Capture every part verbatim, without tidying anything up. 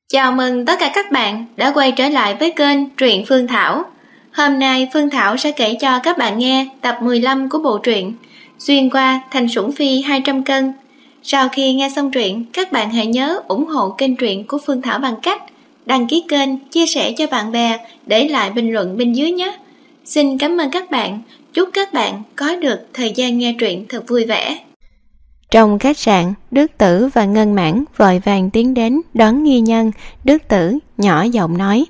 Chào mừng tất cả các bạn đã quay trở lại với kênh Truyện Phương Thảo. Hôm nay Phương Thảo sẽ kể cho các bạn nghe tập mười lăm của bộ truyện Xuyên qua thành sủng phi hai trăm cân. Sau khi nghe xong truyện, các bạn hãy nhớ ủng hộ kênh truyện của Phương Thảo bằng cách đăng ký kênh, chia sẻ cho bạn bè, để lại bình luận bên dưới nhé. Xin cảm ơn các bạn. Chúc các bạn có được thời gian nghe truyện thật vui vẻ. Trong khách sạn, Đức Tử và Ngân Mãn vội vàng tiến đến đón nghi nhân. Đức Tử nhỏ giọng nói: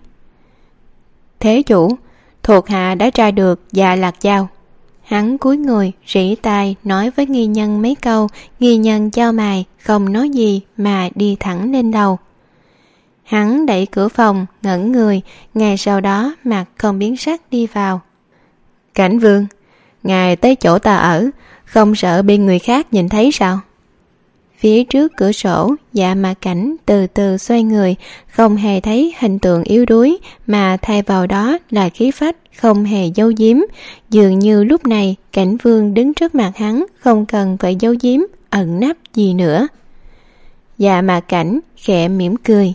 "Thế chủ, thuộc hạ đã tra được Dạ Lạc Dao." Hắn cúi người rỉ tai nói với nghi nhân mấy câu. Nghi nhân chau mày không nói gì mà đi thẳng lên lầu. Hắn đẩy cửa phòng, ngẩn người, ngay sau đó mặt không biến sắc đi vào. "Cảnh vương, ngài tới chỗ ta ở, không sợ bị người khác nhìn thấy sao?" Phía trước cửa sổ, Dạ Mạc Cảnh từ từ xoay người, không hề thấy hình tượng yếu đuối, mà thay vào đó là khí phách không hề giấu giếm. Dường như lúc này Cảnh vương đứng trước mặt hắn, không cần phải giấu giếm, ẩn nấp gì nữa. Dạ Mạc Cảnh khẽ mỉm cười: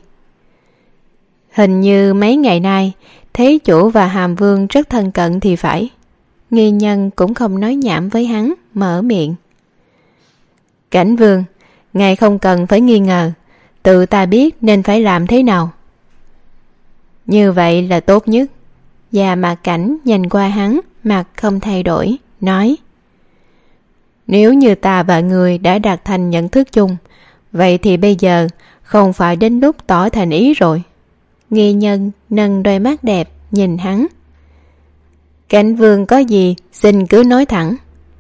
"Hình như mấy ngày nay Thế chủ và Hàm vương rất thân cận thì phải." Nghi nhân cũng không nói nhảm với hắn, mở miệng: "Cảnh vương, ngài không cần phải nghi ngờ, tự ta biết nên phải làm thế nào." "Như vậy là tốt nhất." Dạ Mạc Cảnh nhìn qua hắn, mặt không thay đổi, nói: "Nếu như ta và người đã đạt thành nhận thức chung, vậy thì bây giờ không phải đến lúc tỏ thành ý rồi." Nghi nhân nâng đôi mắt đẹp nhìn hắn: "Cảnh vương có gì xin cứ nói thẳng."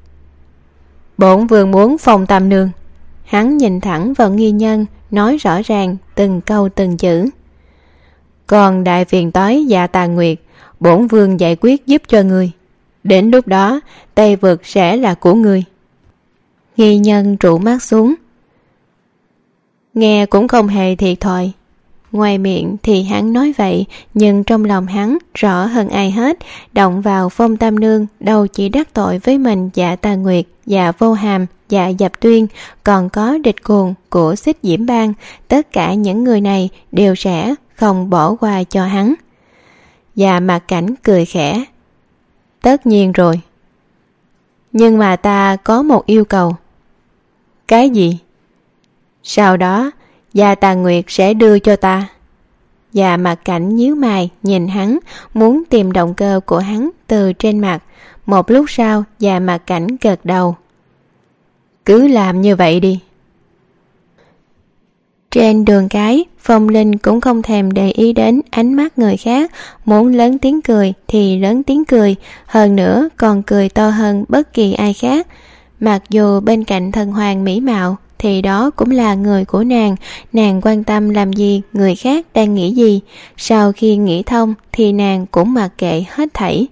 "Bổn vương muốn Phong Tam nương." Hắn nhìn thẳng vào nghi nhân, nói rõ ràng từng câu từng chữ. "Còn đại phiền toái Dạ Tà Nguyệt, bổn vương giải quyết giúp cho ngươi. Đến lúc đó Tây vực sẽ là của ngươi." Nghi nhân trụ mắt xuống. Nghe cũng không hề thiệt thòi. Ngoài miệng thì hắn nói vậy, nhưng trong lòng hắn rõ hơn ai hết, động vào Phong Tam nương đâu chỉ đắc tội với mình Dạ Tà Nguyệt, Dạ Vô Hàm, Dạ Dập Tuyên, còn có địch cuồng của Xích Diễm Bang. Tất cả những người này đều sẽ không bỏ qua cho hắn. Dạ Mạc Cảnh cười khẽ: "Tất nhiên rồi. Nhưng mà ta có một yêu cầu." "Cái gì?" "Sau đó Dạ Tà Nguyệt sẽ đưa cho ta." Dạ Mạc Cảnh nhíu mày nhìn hắn, muốn tìm động cơ của hắn từ trên mặt. Một lúc sau, Dạ Mạc Cảnh gật đầu: "Cứ làm như vậy đi." Trên đường cái, Phong Linh cũng không thèm để ý đến ánh mắt người khác, muốn lớn tiếng cười thì lớn tiếng cười, hơn nữa còn cười to hơn bất kỳ ai khác. Mặc dù bên cạnh thần hoàng mỹ mạo thì đó cũng là người của nàng, nàng quan tâm làm gì người khác đang nghĩ gì. Sau khi nghĩ thông thì nàng cũng mặc kệ hết thảy.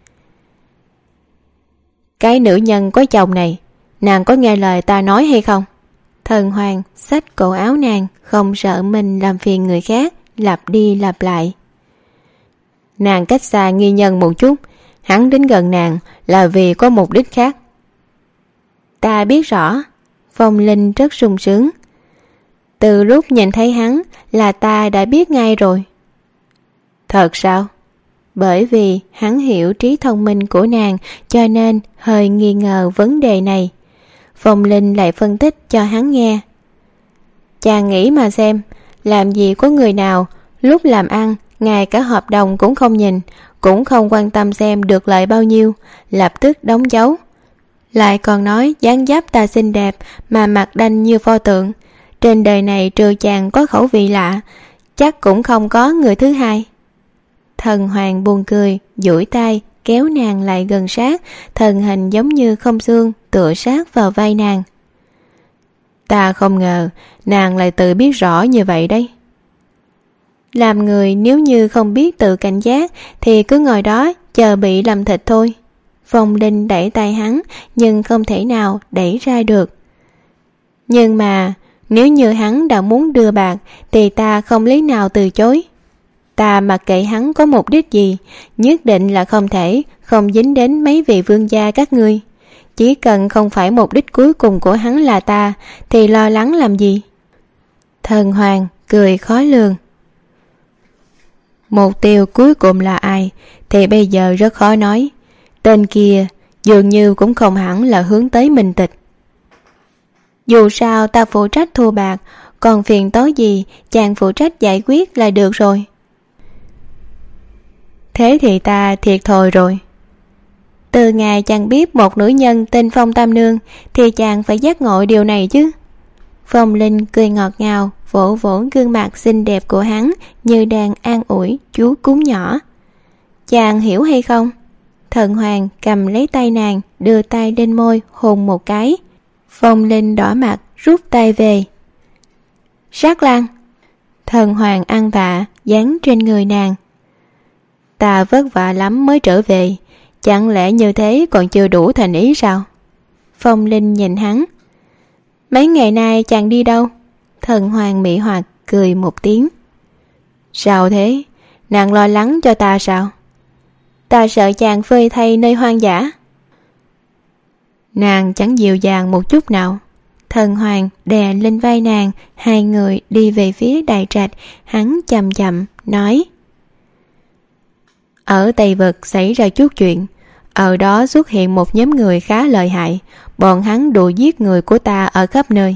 "Cái nữ nhân có chồng này, nàng có nghe lời ta nói hay không?" Thần hoàng xách cổ áo nàng, không sợ mình làm phiền người khác, lặp đi lặp lại: "Nàng cách xa nghi nhân một chút, hắn đến gần nàng là vì có mục đích khác." "Ta biết rõ." Phong Linh rất sung sướng: "Từ lúc nhìn thấy hắn là ta đã biết ngay rồi." "Thật sao?" Bởi vì hắn hiểu trí thông minh của nàng, cho nên hơi nghi ngờ vấn đề này. Phong Linh lại phân tích cho hắn nghe: "Chàng nghĩ mà xem, làm gì có người nào lúc làm ăn ngay cả hợp đồng cũng không nhìn, cũng không quan tâm xem được lợi bao nhiêu, lập tức đóng dấu. Lại còn nói dáng dấp ta xinh đẹp mà mặt đanh như pho tượng. Trên đời này trừ chàng có khẩu vị lạ, chắc cũng không có người thứ hai." Thần hoàng buồn cười, duỗi tay kéo nàng lại gần sát, thần hình giống như không xương tựa sát vào vai nàng. "Ta không ngờ nàng lại tự biết rõ như vậy đấy." Làm người nếu như không biết tự cảnh giác thì cứ ngồi đó chờ bị làm thịt thôi. Phong Linh đẩy tay hắn, nhưng không thể nào đẩy ra được. "Nhưng mà nếu như hắn đã muốn đưa bạc thì ta không lý nào từ chối. Ta mặc kệ hắn có mục đích gì, nhất định là không thể không dính đến mấy vị vương gia các ngươi. Chỉ cần không phải mục đích cuối cùng của hắn là ta thì lo lắng làm gì?" Thần hoàng cười khó lường: Mục tiêu cuối cùng là ai thì bây giờ rất khó nói. Tên kia dường như cũng không hẳn là hướng tới Minh Tịch. Dù sao ta phụ trách thu bạc, còn phiền toái gì chàng phụ trách giải quyết là được rồi. Thế thì ta thiệt thòi rồi. Từ ngày chàng biết một nữ nhân tên Phong Tam Nương thì chàng phải giác ngộ điều này chứ. Phong Linh cười ngọt ngào, vỗ vỗ gương mặt xinh đẹp của hắn như đang an ủi chú cún nhỏ. Chàng hiểu hay không? Thần Hoàng cầm lấy tay nàng, đưa tay lên môi hôn một cái. Phong Linh đỏ mặt rút tay về. Sát Lan. Thần Hoàng ăn vạ dán trên người nàng. Ta vất vả lắm mới trở về, chẳng lẽ như thế còn chưa đủ thành ý sao? Phong Linh nhìn hắn. Mấy ngày nay chàng đi đâu? Thần Hoàng mị hoặc cười một tiếng. Sao thế? Nàng lo lắng cho ta sao? Ta sợ chàng phơi thay nơi hoang dã. Nàng chẳng dịu dàng một chút nào. Thần Hoàng đè lên vai nàng, hai người đi về phía đại trạch. Hắn chậm chậm nói. Ở Tây Vực xảy ra chút chuyện. Ở đó xuất hiện một nhóm người khá lợi hại. Bọn hắn đuổi giết người của ta ở khắp nơi.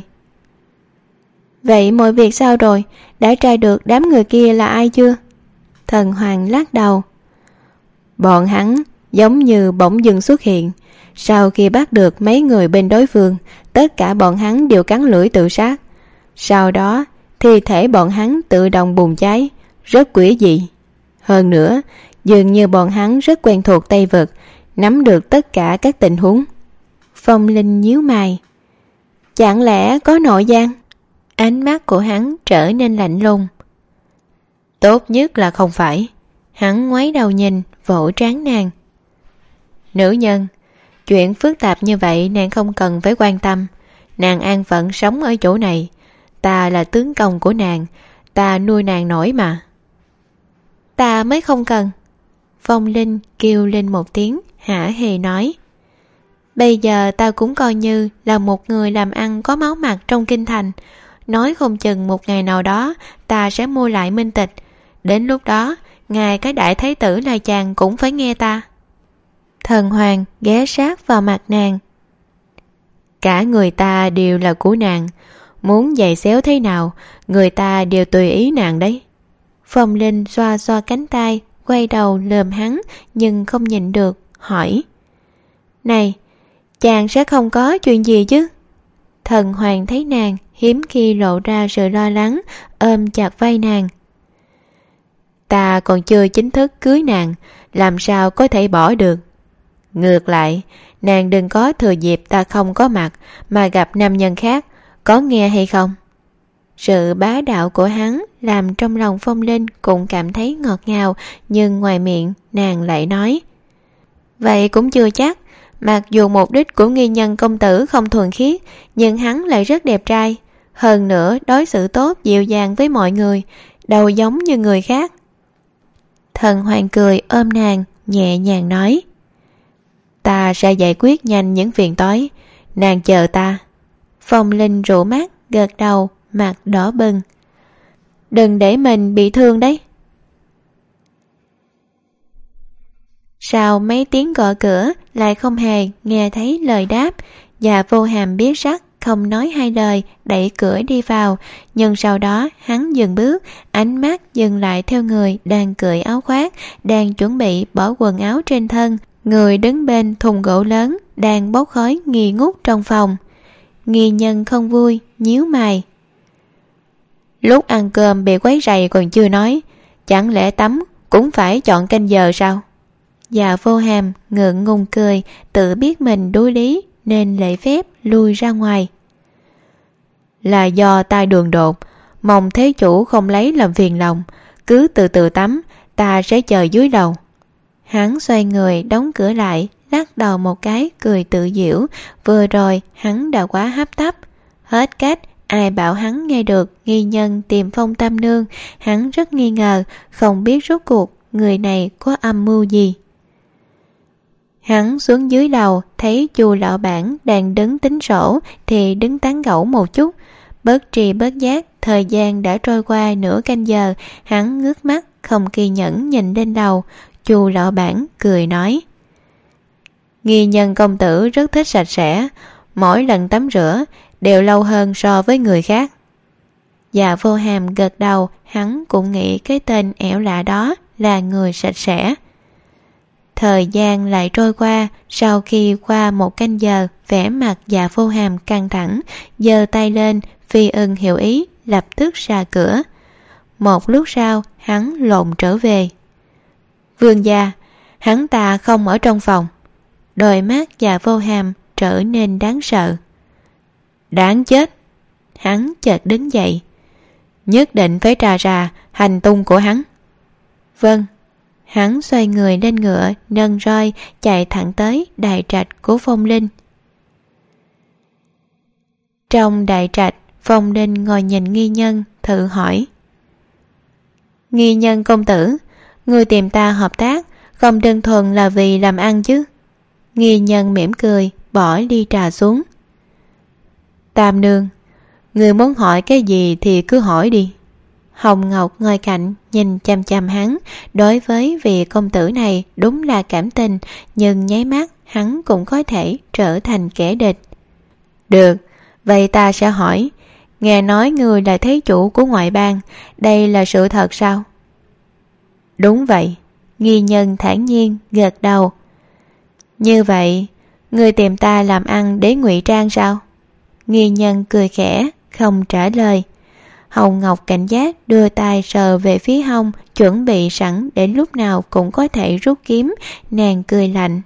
Vậy mọi việc sao rồi? Đã tra được đám người kia là ai chưa? Thần Hoàng lắc đầu. Bọn hắn giống như bỗng dưng xuất hiện. Sau khi bắt được mấy người bên đối phương, tất cả bọn hắn đều cắn lưỡi tự sát. Sau đó thi thể bọn hắn tự động bùng cháy, rất quỷ dị. Hơn nữa, dường như bọn hắn rất quen thuộc Tây Vực, nắm được tất cả các tình huống. Phong Linh nhíu mày. Chẳng lẽ có nội gian? Ánh mắt của hắn trở nên lạnh lùng. Tốt nhất là không phải. Hắn ngoái đầu nhìn, vỗ trán nàng. Nữ nhân, chuyện phức tạp như vậy nàng không cần phải quan tâm. Nàng an phận sống ở chỗ này. Ta là tướng công của nàng, ta nuôi nàng nổi mà. Ta mới không cần. Phong Linh kêu lên một tiếng, hả hề nói. Bây giờ ta cũng coi như là một người làm ăn có máu mặt trong kinh thành. Nói không chừng một ngày nào đó ta sẽ mua lại Minh Tịch. Đến lúc đó, ngài cái đại thái tử là chàng cũng phải nghe ta. Thần Hoàng ghé sát vào mặt nàng. Cả người ta đều là của nàng. Muốn giày xéo thế nào, người ta đều tùy ý nàng đấy. Phong Linh xoa xoa cánh tay, quay đầu lườm hắn, nhưng không nhìn được, hỏi. Này, chàng sẽ không có chuyện gì chứ? Thần Hoàng thấy nàng hiếm khi lộ ra sự lo lắng, ôm chặt vai nàng. Ta còn chưa chính thức cưới nàng, làm sao có thể bỏ được? Ngược lại, nàng đừng có thừa dịp ta không có mặt mà gặp nam nhân khác, có nghe hay không? Sự bá đạo của hắn làm trong lòng Phong Linh cũng cảm thấy ngọt ngào, nhưng ngoài miệng nàng lại nói. Vậy cũng chưa chắc. Mặc dù mục đích của nghi nhân công tử không thuần khiết, nhưng hắn lại rất đẹp trai. Hơn nữa đối xử tốt dịu dàng với mọi người, đâu giống như người khác. Thần Hoàng cười ôm nàng, nhẹ nhàng nói. Ta sẽ giải quyết nhanh những phiền toái, nàng chờ ta. Phong Linh rủ mắt, gật đầu, mặt đỏ bừng. Đừng để mình bị thương đấy. Sau mấy tiếng gõ cửa lại không hề nghe thấy lời đáp, và Vô Hàm biết sắc không nói hai lời, đẩy cửa đi vào. Nhưng sau đó hắn dừng bước, ánh mắt dừng lại theo người đang cởi áo khoác, đang chuẩn bị bỏ quần áo trên thân. Người đứng bên thùng gỗ lớn đang bốc khói nghi ngút trong phòng. Nghi nhân không vui, nhíu mày. Lúc ăn cơm bị quấy rầy còn chưa nói, chẳng lẽ tắm cũng phải chọn canh giờ sao? Và Vô Hàm ngượng ngùng cười, tự biết mình đối lý nên lễ phép lui ra ngoài. Là do ta đường đột, mong thế chủ không lấy làm phiền lòng, cứ từ từ tắm, ta sẽ chờ dưới lầu. Hắn xoay người đóng cửa lại, lắc đầu một cái cười tự giễu. Vừa rồi hắn đã quá hấp tấp. Hết cách, ai bảo hắn nghe được nghi nhân tìm Phong Tam Nương. Hắn rất nghi ngờ, không biết rốt cuộc người này có âm mưu gì. Hắn xuống dưới lầu, thấy Chu lão bản đang đứng tính sổ thì đứng tán gẫu một chút. Bất tri bất giác, thời gian đã trôi qua nửa canh giờ. Hắn ngước mắt không kiên nhẫn nhìn lên đầu. Chu lão bản cười nói: Nghi nhân công tử rất thích sạch sẽ, mỗi lần tắm rửa đều lâu hơn so với người khác. Dạ Vô Hàm gật đầu, hắn cũng nghĩ cái tên ẻo lạ đó là người sạch sẽ. Thời gian lại trôi qua. Sau khi qua một canh giờ, vẻ mặt Dạ Vô Hàm căng thẳng, giơ tay lên, phi ưng hiểu ý, lập tức ra cửa. Một lúc sau, hắn lộn trở về. Vương gia, hắn ta không ở trong phòng. Đôi mắt Dạ Vô Hàm trở nên đáng sợ. Đáng chết! Hắn chợt đứng dậy. Nhất định phải tra ra hành tung của hắn. Vâng. Hắn xoay người lên ngựa, nâng roi, chạy thẳng tới đại trạch của Phong Linh. Trong đại trạch, Phong Linh ngồi nhìn Nghi Nhân, thử hỏi: Nghi Nhân công tử, người tìm ta hợp tác, không đơn thuần là vì làm ăn chứ? Nghi Nhân mỉm cười, bỏ ly trà xuống. Tam nương, người muốn hỏi cái gì thì cứ hỏi đi. Hồng Ngọc ngồi cạnh nhìn chằm chằm hắn. Đối với vị công tử này đúng là cảm tình, nhưng nháy mắt hắn cũng có thể trở thành kẻ địch. Được, vậy ta sẽ hỏi. Nghe nói người là thế chủ của ngoại bang, đây là sự thật sao? Đúng vậy. Nghi Nhân thản nhiên gật đầu. Như vậy, người tìm ta làm ăn để ngụy trang sao? Nghi Nhân cười khẽ, không trả lời. Hồng Ngọc cảnh giác đưa tay sờ về phía hông, chuẩn bị sẵn để lúc nào cũng có thể rút kiếm. Nàng cười lạnh.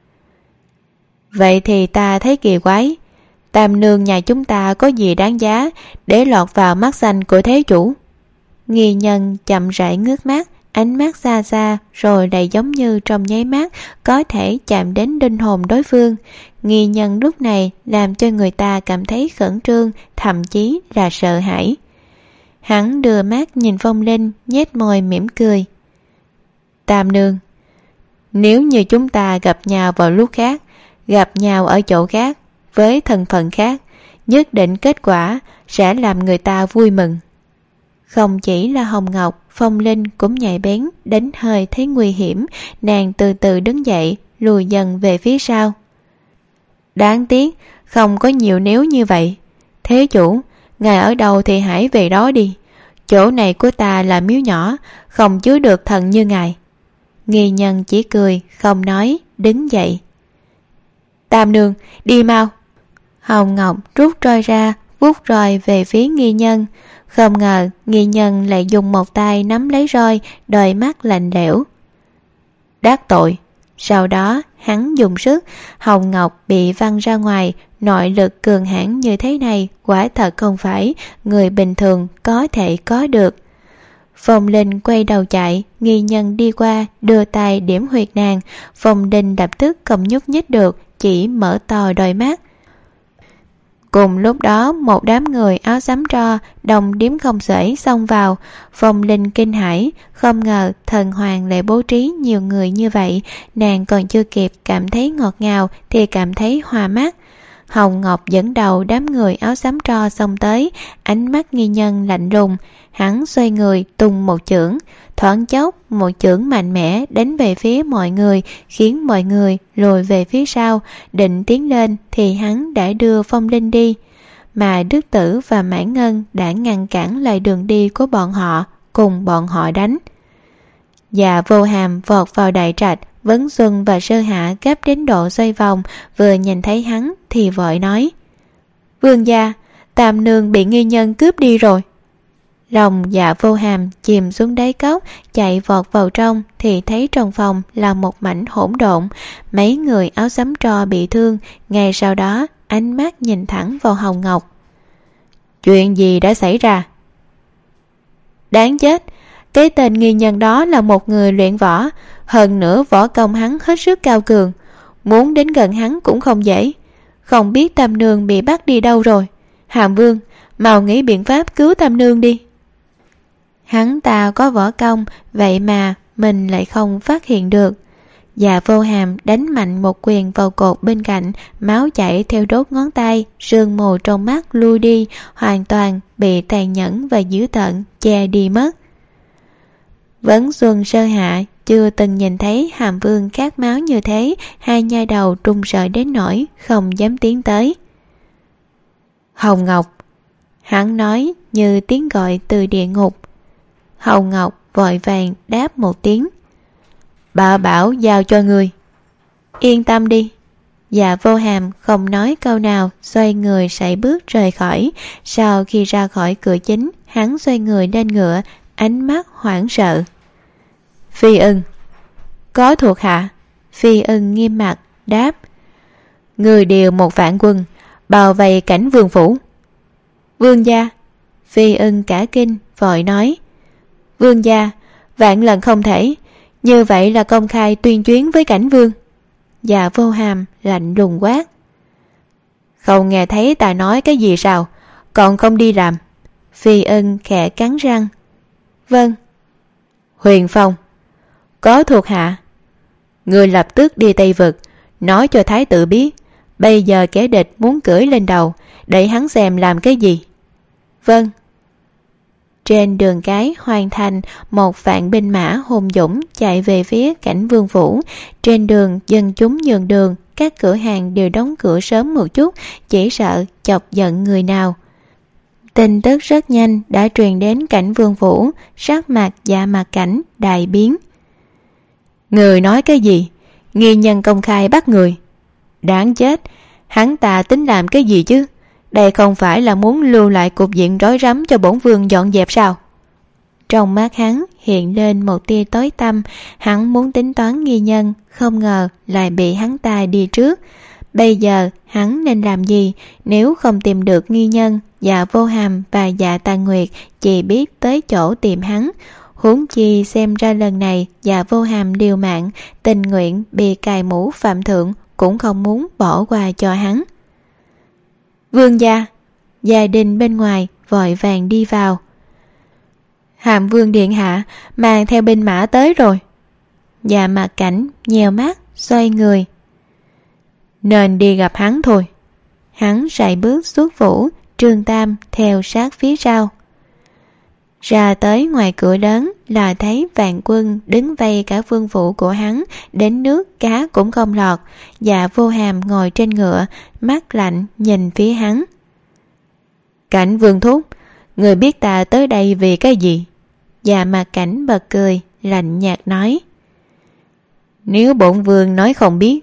Vậy thì ta thấy kỳ quái, Tam nương nhà chúng ta có gì đáng giá để lọt vào mắt xanh của thế chủ? Nghi Nhân chậm rãi ngước mắt, ánh mắt xa xa rồi lại giống như trong nháy mắt có thể chạm đến linh hồn đối phương. Nghi Nhân lúc này làm cho người ta cảm thấy khẩn trương, thậm chí là sợ hãi. Hắn đưa mắt nhìn Phong Linh, nhếch môi mỉm cười. Tam nương, nếu như chúng ta gặp nhau vào lúc khác, gặp nhau ở chỗ khác, với thân phận khác, nhất định kết quả sẽ làm người ta vui mừng. Không chỉ là Hồng Ngọc, Phong Linh cũng nhạy bén, đánh hơi thấy nguy hiểm. Nàng từ từ đứng dậy, lùi dần về phía sau. Đáng tiếc không có nhiều nếu như vậy. Thế chủ, ngài ở đâu thì hãy về đó đi. Chỗ này của ta là miếu nhỏ, không chứa được thần như ngài. Nghi Nhân chỉ cười, không nói, đứng dậy. Tam nương, đi mau. Hồng Ngọc rút roi ra, vuốt roi về phía Nghi Nhân. Không ngờ Nghi Nhân lại dùng một tay nắm lấy roi, đôi mắt lạnh lẽo. Đắc tội. Sau đó hắn dùng sức, Hồng Ngọc bị văng ra ngoài. Nội lực cường hãn như thế này quả thật không phải người bình thường có thể có được. Phong Linh quay đầu chạy, Nghi Nhân đi qua đưa tay điểm huyệt nàng. Phong Linh lập tức không nhúc nhích được, chỉ mở to đôi mắt. Cùng lúc đó một đám người áo xám tro đồng điếm không xuể xông vào. Phong Linh kinh hãi, không ngờ thần hoàng lại bố trí nhiều người như vậy. Nàng còn chưa kịp cảm thấy ngọt ngào thì cảm thấy hoa mắt. Hồng Ngọc dẫn đầu đám người áo xám tro xông tới, ánh mắt Nghi Nhân lạnh lùng. Hắn xoay người tung một chưởng, thoáng chốc một chưởng mạnh mẽ đánh về phía mọi người, khiến mọi người lùi về phía sau. Định tiến lên thì hắn đã đưa Phong Linh đi, mà Đức Tử và Mãn Ngân đã ngăn cản lại đường đi của bọn họ, cùng bọn họ đánh. Dạ Vô Hàm vọt vào đại trạch. Vấn Xuân và Sơ Hạ gấp đến độ xoay vòng, vừa nhìn thấy hắn thì vội nói: Vương gia, Tam nương bị Nghi Nhân cướp đi rồi. Lòng Dạ Vô Hàm chìm xuống đáy cốc, chạy vọt vào trong thì thấy trong phòng là một mảnh hỗn độn. Mấy người áo xám tro bị thương. Ngay sau đó ánh mắt nhìn thẳng vào Hồng Ngọc. Chuyện gì đã xảy ra? Đáng chết, cái tên Nghi Nhân đó là một người luyện võ, hơn nữa võ công hắn hết sức cao cường, muốn đến gần hắn cũng không dễ. Không biết Tam nương bị bắt đi đâu rồi. Hàm Vương, mau nghĩ biện pháp cứu Tam nương đi. Hắn ta có võ công, vậy mà mình lại không phát hiện được. Dạ Vô Hàm đánh mạnh một quyền vào cột bên cạnh, máu chảy theo đốt ngón tay, sương mù trong mắt lui đi, hoàn toàn bị tàn nhẫn và dữ tợn che đi mất. Vấn Xuân sơ hạ chưa từng nhìn thấy Hàm Vương khát máu như thế, hai nhai đầu trung sợ đến nỗi không dám tiến tới. Hồng Ngọc, hắn nói như tiếng gọi từ địa ngục. Hồng Ngọc vội vàng đáp một tiếng. Bà bảo giao cho ngươi. Yên tâm đi. Dạ Vô Hàm không nói câu nào, xoay người sải bước rời khỏi. Sau khi ra khỏi cửa chính, hắn xoay người lên ngựa, ánh mắt hoảng sợ. Phi Ưng. Có thuộc hạ. Phi Ưng nghiêm mặt đáp. Người điều một vạn quân bao vây cảnh vương phủ. Vương gia. Phi Ưng cả kinh vội nói. Vương gia, vạn lần không thể. Như vậy là công khai tuyên chiến với cảnh vương. Dạ Vô Hàm lạnh lùng quát. Không nghe thấy ta nói cái gì sao, còn không đi làm? Phi Ưng khẽ cắn răng. Vâng. Huyền Phong. Có thuộc hạ. Người lập tức đi Tây Vực, nói cho thái tử biết, bây giờ kẻ địch muốn cưỡi lên đầu, để hắn xem làm cái gì. Vâng. Trên đường cái hoàn thành, một vạn binh mã hùng dũng chạy về phía cảnh vương phủ. Trên đường dân chúng nhường đường, các cửa hàng đều đóng cửa sớm một chút, chỉ sợ chọc giận người nào. Tin tức rất nhanh đã truyền đến cảnh vương phủ, sắc mặt Dạ Mạc Cảnh đại biến. Người nói cái gì? Nghi nhân công khai bắt người. Đáng chết, hắn ta tính làm cái gì chứ? Đây không phải là muốn lưu lại cục diện rối rắm cho bổn vương dọn dẹp sao? Trong mắt hắn hiện lên một tia tối tăm, hắn muốn tính toán nghi nhân, không ngờ lại bị hắn ta đi trước. Bây giờ hắn nên làm gì? Nếu không tìm được nghi nhân, Dạ Vô Hàm và Dạ Tà Nguyệt chỉ biết tới chỗ tìm hắn. Huống chi xem ra lần này Dạ Vô Hàm liều mạng, tình nguyện bị cài mũ phạm thượng, cũng không muốn bỏ qua cho hắn. Vương gia. Gia đình bên ngoài vội vàng đi vào. Hàm Vương điện hạ mang theo binh mã tới rồi. Dạ Mạc Cảnh nheo mắt xoay người. Nên đi gặp hắn thôi. Hắn sải bước xuất phủ, Trương Tam theo sát phía sau. Ra tới ngoài cửa lớn là thấy vạn quân đứng vây cả vương phủ của hắn, đến nước cá cũng không lọt. Dạ Vô Hàm ngồi trên ngựa, mắt lạnh nhìn phía hắn. Cảnh vương thúc, người biết ta tới đây vì cái gì? Dạ Mạc Cảnh bật cười, lạnh nhạt nói. Nếu bổn vương nói không biết.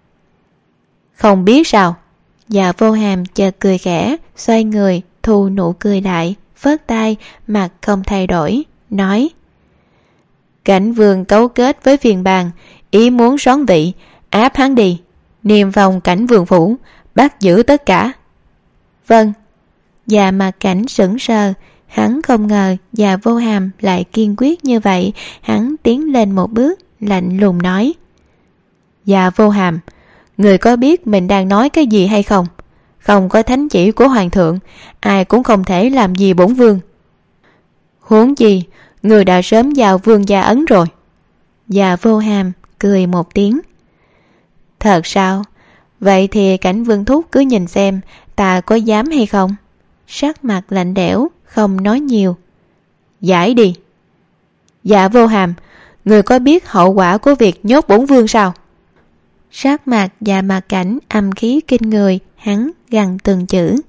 Không biết sao? Dạ Vô Hàm chợt cười khẽ, xoay người, thu nụ cười lại, phớt tay, mặt không thay đổi, nói. Cảnh vương cấu kết với phiền bàn, ý muốn soán vị, áp hắn đi, niêm phong cảnh vương phủ, bắt giữ tất cả. Vâng. Dạ Mạc Cảnh sững sờ, hắn không ngờ Dạ Vô Hàm lại kiên quyết như vậy. Hắn tiến lên một bước, lạnh lùng nói. Dạ Vô Hàm, người có biết mình đang nói cái gì hay không? Không có thánh chỉ của hoàng thượng, ai cũng không thể làm gì bổn vương. Huống chi, người đã sớm vào vương gia ấn rồi. Dạ Vô Hàm cười một tiếng. Thật sao? Vậy thì cảnh vương thúc cứ nhìn xem ta có dám hay không. Sắc mặt lạnh lẽo, không nói nhiều. Giải đi. Dạ Vô Hàm, người có biết hậu quả của việc nhốt bổn vương sao? Sắc mặt Dạ Mạc Cảnh âm khí kinh người, hắn gằn từng chữ.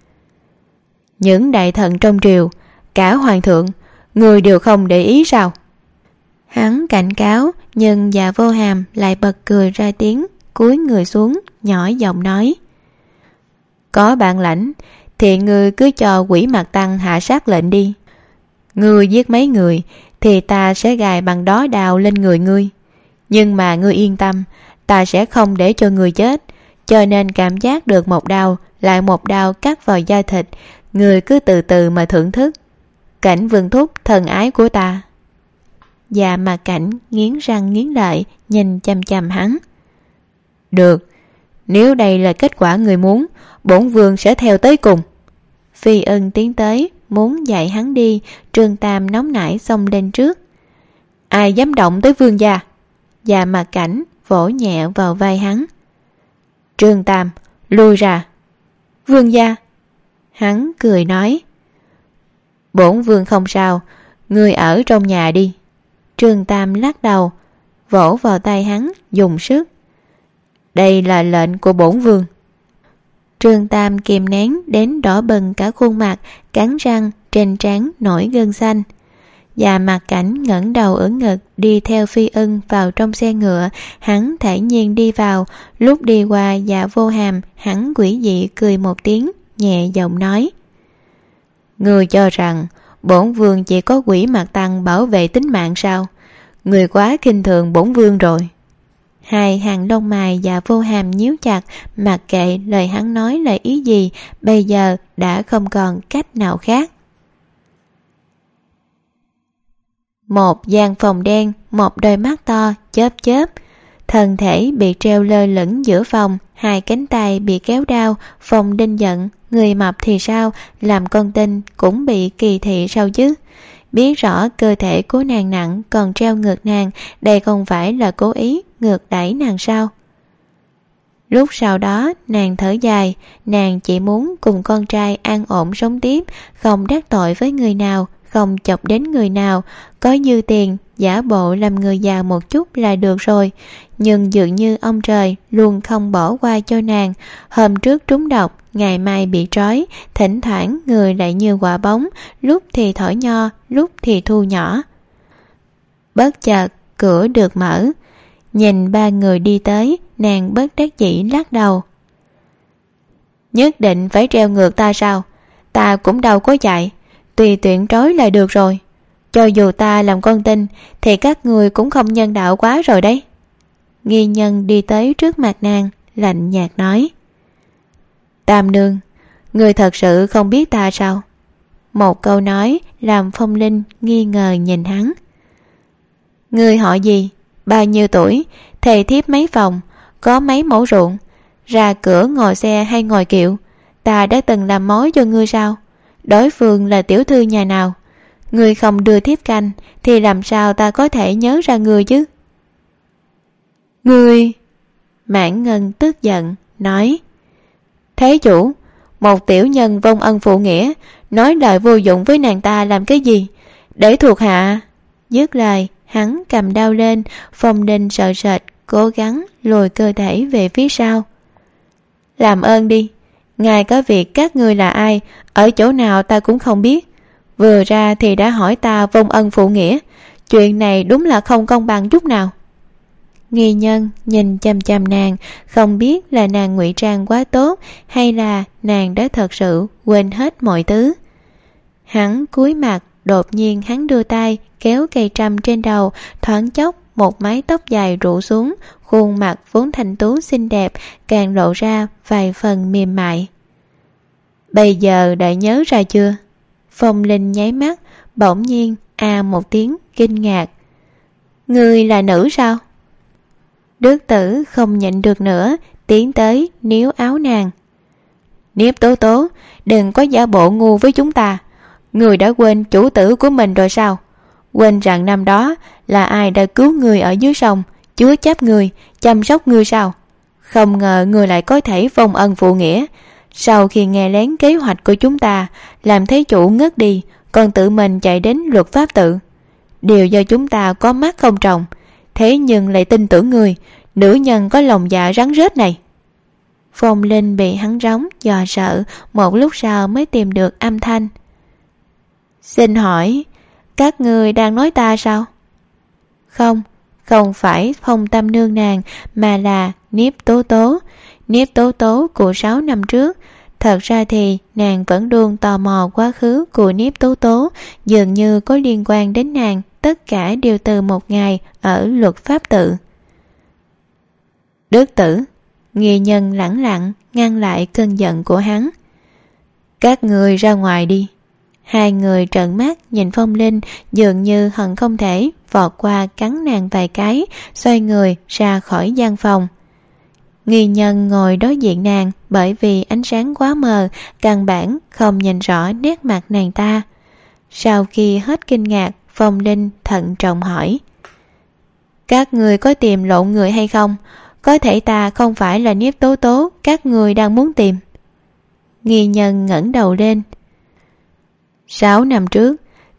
Những đại thần trong triều, cả hoàng thượng, người đều không để ý sao? Hắn cảnh cáo, nhưng Dạ Vô Hàm lại bật cười ra tiếng, cúi người xuống, nhỏ giọng nói. Có bản lãnh thì ngươi cứ cho Quỷ Mạc Tăng hạ sát lệnh đi. Ngươi giết mấy người thì ta sẽ gài bằng đó đào lên người ngươi. Nhưng mà ngươi yên tâm, ta sẽ không để cho ngươi chết, cho nên cảm giác được một đao lại một đao cắt vào da thịt, ngươi cứ từ từ mà thưởng thức. Cảnh vương thúc thần ái của ta. Dạ Mạc Cảnh nghiến răng nghiến lợi, nhìn chằm chằm hắn. Được, nếu đây là kết quả người muốn, bổn vương sẽ theo tới cùng. Phi Ưng tiến tới, muốn dạy hắn đi. Trương Tam nóng nảy xông lên trước. Ai dám động tới vương gia? Dạ Mạc Cảnh vỗ nhẹ vào vai hắn. Trương Tam, lui ra. Vương gia. Hắn cười nói. Bổn vương không sao, ngươi ở trong nhà đi. Trương Tam lắc đầu, vỗ vào tay hắn dùng sức. Đây là lệnh của bổn vương. Trương Tam kìm nén đến đỏ bừng cả khuôn mặt, cắn răng, trên trán nổi gân xanh. Và Mặt Cảnh ngẩng đầu ưỡn ngực đi theo Phi Ưng vào trong xe ngựa. Hắn thản nhiên đi vào. Lúc đi qua Dạ Vô Hàm, hắn quỷ dị cười một tiếng, nhẹ giọng nói: Ngươi cho rằng bổn vương chỉ có Quỷ Mạc Tăng bảo vệ tính mạng sao? Ngươi quá khinh thường bổn vương rồi. Hai hàng lông mày Dạ Vô Hàm nhíu chặt, mặc kệ lời hắn nói là ý gì, bây giờ đã không còn cách nào khác. Một gian phòng đen, một đôi mắt to chớp chớp, thân thể bị treo lơ lửng giữa phòng, hai cánh tay bị kéo đau. Phong Đinh giận, người mập thì sao, làm con tin cũng bị kỳ thị sao chứ? Biết rõ cơ thể của nàng nặng còn treo ngược nàng, đây không phải là cố ý ngược đẩy nàng sao? Lúc sau đó nàng thở dài, nàng chỉ muốn cùng con trai an ổn sống tiếp, không đắc tội với người nào, không chọc đến người nào, có dư tiền giả bộ làm người già một chút là được rồi. Nhưng dường như ông trời luôn không bỏ qua cho nàng. Hôm trước trúng độc, ngày mai bị trói, thỉnh thoảng người lại như quả bóng, lúc thì thổi nho, lúc thì thu nhỏ. Bất chợt cửa được mở, nhìn ba người đi tới, nàng bất đắc dĩ lắc đầu. Nhất định phải treo ngược ta sao? Ta cũng đâu có chạy, tùy tiện trói là được rồi. Cho dù ta làm con tin thì các người cũng không nhân đạo quá rồi đấy. Nghi Nhân đi tới trước mặt nàng, lạnh nhạt nói: Tam nương, người thật sự không biết ta sao? Một câu nói làm Phong Linh nghi ngờ nhìn hắn. Người họ gì? Bao nhiêu tuổi? Thề thiếp mấy phòng? Có mấy mẫu ruộng? Ra cửa ngồi xe hay ngồi kiệu? Ta đã từng làm mối cho ngươi sao? Đối phương là tiểu thư nhà nào? Ngươi không đưa thiếp canh thì làm sao ta có thể nhớ ra ngươi chứ? Ngươi... Mãn Ngân tức giận nói: Thế chủ, một tiểu nhân vong ân phụ nghĩa, nói lời vô dụng với nàng ta làm cái gì? Để thuộc hạ... Dứt lời, hắn cầm đao lên. Phong Đinh sợ sệt, cố gắng lùi cơ thể về phía sau. Làm ơn đi, ngài có việc các ngươi là ai, ở chỗ nào ta cũng không biết. Vừa ra thì đã hỏi ta vong ân phụ nghĩa, chuyện này đúng là không công bằng chút nào. Nghi Nhân nhìn chằm chằm nàng, không biết là nàng ngụy trang quá tốt hay là nàng đã thật sự quên hết mọi thứ. Hắn cúi mặt, đột nhiên hắn đưa tay kéo cây trâm trên đầu, thoáng chốc một mái tóc dài rủ xuống, khuôn mặt vốn thanh tú xinh đẹp càng lộ ra vài phần mềm mại. Bây giờ đã nhớ ra chưa? Phong Linh nháy mắt, bỗng nhiên à một tiếng kinh ngạc. Ngươi là nữ sao? Đức Tử không nhịn được nữa, tiến tới níu áo nàng. Niếp Tố Tố, đừng có giả bộ ngu với chúng ta. Người đã quên chủ tử của mình rồi sao? Quên rằng năm đó là ai đã cứu người ở dưới sông, chứa chấp người, chăm sóc người sao? Không ngờ người lại có thể vong ân phụ nghĩa. Sau khi nghe lén kế hoạch của chúng ta, làm thế chủ ngất đi, còn tự mình chạy đến luật pháp tự. Điều do chúng ta có mắt không tròng, thế nhưng lại tin tưởng người, nữ nhân có lòng dạ rắn rết này. Phong Linh bị hắn rống dò sợ, một lúc sau mới tìm được âm thanh. Xin hỏi, các ngươi đang nói ta sao? Không, không phải Phong Tam nương nàng, mà là Niếp Tố Tố. Niếp Tố Tố của sáu năm trước. Thật ra thì nàng vẫn luôn tò mò quá khứ của Niếp Tố Tố, dường như có liên quan đến nàng, tất cả đều từ một ngày ở luật pháp tự. Đức Tử, Nghi Nhân lẳng lặng ngăn lại cơn giận của hắn. Các người ra ngoài đi. Hai người trợn mắt nhìn Phong Linh, dường như hận không thể vọt qua cắn nàng vài cái, xoay người ra khỏi gian phòng. Nghi Nhân ngồi đối diện nàng, bởi vì ánh sáng quá mờ, căn bản không nhìn rõ nét mặt nàng ta. Sau khi hết kinh ngạc, Phong Linh thận trọng hỏi: Các người có tìm lộn người hay không? Có thể ta không phải là Niếp Tố Tố các người đang muốn tìm. Nghi Nhân ngẩng đầu lên. Sáu năm trước,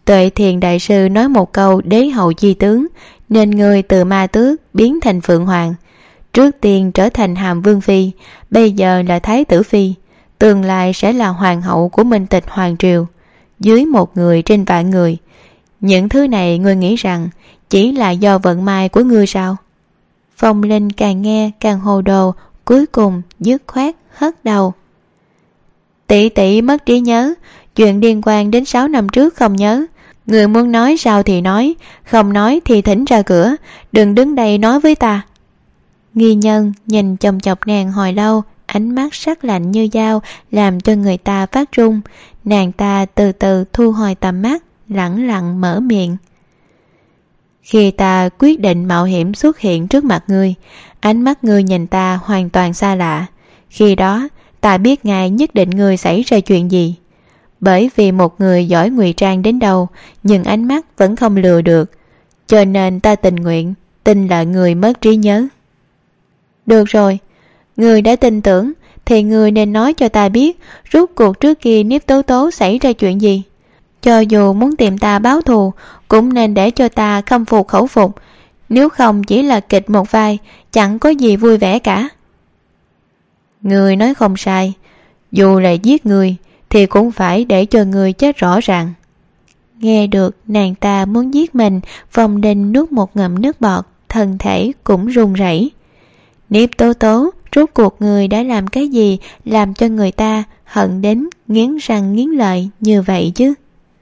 Tuệ Thiền đại sư nói một câu đế hậu chi tướng, nên người từ ma tước biến thành Phượng Hoàng. Trước tiên trở thành Hàm Vương Phi, bây giờ là Thái tử Phi, tương lai sẽ là hoàng hậu của Minh Tịch Hoàng Triều, dưới một người trên vạn người. Những thứ này ngươi nghĩ rằng chỉ là do vận may của ngươi sao? Phong Linh càng nghe càng hồ đồ, cuối cùng dứt khoát hất đầu. Tỷ tỷ mất trí nhớ, chuyện liên quan đến sáu năm trước không nhớ. Người muốn nói sao thì nói, không nói thì thỉnh ra cửa, đừng đứng đây nói với ta. Nghi Nhân nhìn chồng chọc nàng hồi lâu, ánh mắt sắc lạnh như dao, làm cho người ta phát run. Nàng ta từ từ thu hồi tầm mắt, lẳng lặng mở miệng. Khi ta quyết định mạo hiểm xuất hiện trước mặt ngươi, ánh mắt ngươi nhìn ta hoàn toàn xa lạ. Khi đó ta biết ngài nhất định ngươi xảy ra chuyện gì. Bởi vì một người giỏi ngụy trang đến đâu, nhưng ánh mắt vẫn không lừa được, cho nên ta tình nguyện tin là người mất trí nhớ. Được rồi, người đã tin tưởng thì người nên nói cho ta biết rốt cuộc trước kia Niếp Tố Tố xảy ra chuyện gì. Cho dù muốn tìm ta báo thù, cũng nên để cho ta khâm phục khẩu phục, nếu không chỉ là kịch một vai, chẳng có gì vui vẻ cả. Người nói không sai, dù là giết người thì cũng phải để cho người chết rõ ràng. Nghe được nàng ta muốn giết mình, Phong Linh nuốt một ngụm nước bọt, thân thể cũng run rẩy. Niếp Tố Tố, rốt cuộc người đã làm cái gì làm cho người ta hận đến nghiến răng nghiến lợi như vậy chứ?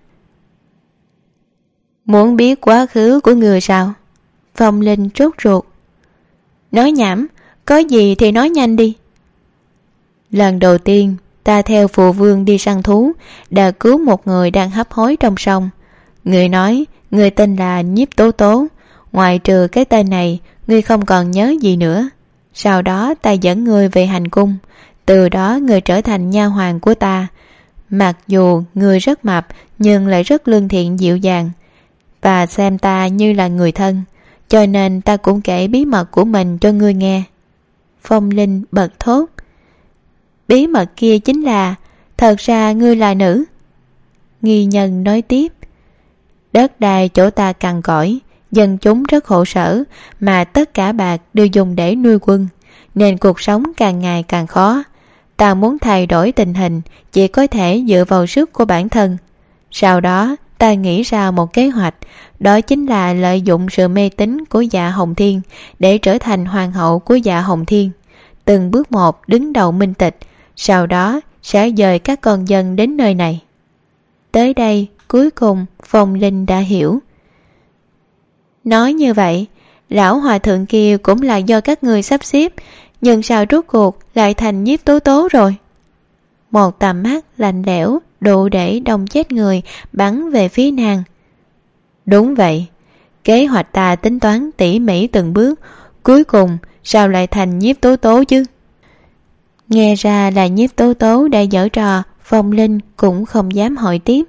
Muốn biết quá khứ của người sao? Phong Linh trốt ruột. Nói nhảm, có gì thì nói nhanh đi. Lần đầu tiên ta theo phụ vương đi săn thú, đã cứu một người đang hấp hối trong sông. Người nói người tên là Nhiếp Tố Tố. Ngoài trừ cái tên này, ngươi không còn nhớ gì nữa. Sau đó ta dẫn ngươi về hành cung, từ đó ngươi trở thành nha hoàn của ta. Mặc dù ngươi rất mập, nhưng lại rất lương thiện dịu dàng, và xem ta như là người thân, cho nên ta cũng kể bí mật của mình cho ngươi nghe. Phong Linh bật thốt. Bí mật kia chính là, thật ra ngươi là nữ. Nghi Nhân nói tiếp. Đất đai chỗ ta cằn cỗi, dân chúng rất khổ sở, mà tất cả bạc đều dùng để nuôi quân, nên cuộc sống càng ngày càng khó. Ta muốn thay đổi tình hình, chỉ có thể dựa vào sức của bản thân. Sau đó ta nghĩ ra một kế hoạch, đó chính là lợi dụng sự mê tín của Dạ Hồng Thiên để trở thành hoàng hậu của Dạ Hồng Thiên, từng bước một đứng đầu Minh Tịch, sau đó sẽ dời các con dân đến nơi này. Tới đây cuối cùng Phong Linh đã hiểu. Nói như vậy, lão hòa thượng kia cũng là do các người sắp xếp, nhưng sao rốt cuộc lại thành Nhiếp Tố Tố rồi? Một tầm mắt lạnh lẽo đủ để đông chết người bắn về phía nàng. Đúng vậy, kế hoạch ta tính toán tỉ mỉ từng bước, cuối cùng sao lại thành Nhiếp Tố Tố chứ? Nghe ra là Nhiếp Tố Tố đã giở trò, Phong Linh cũng không dám hỏi tiếp.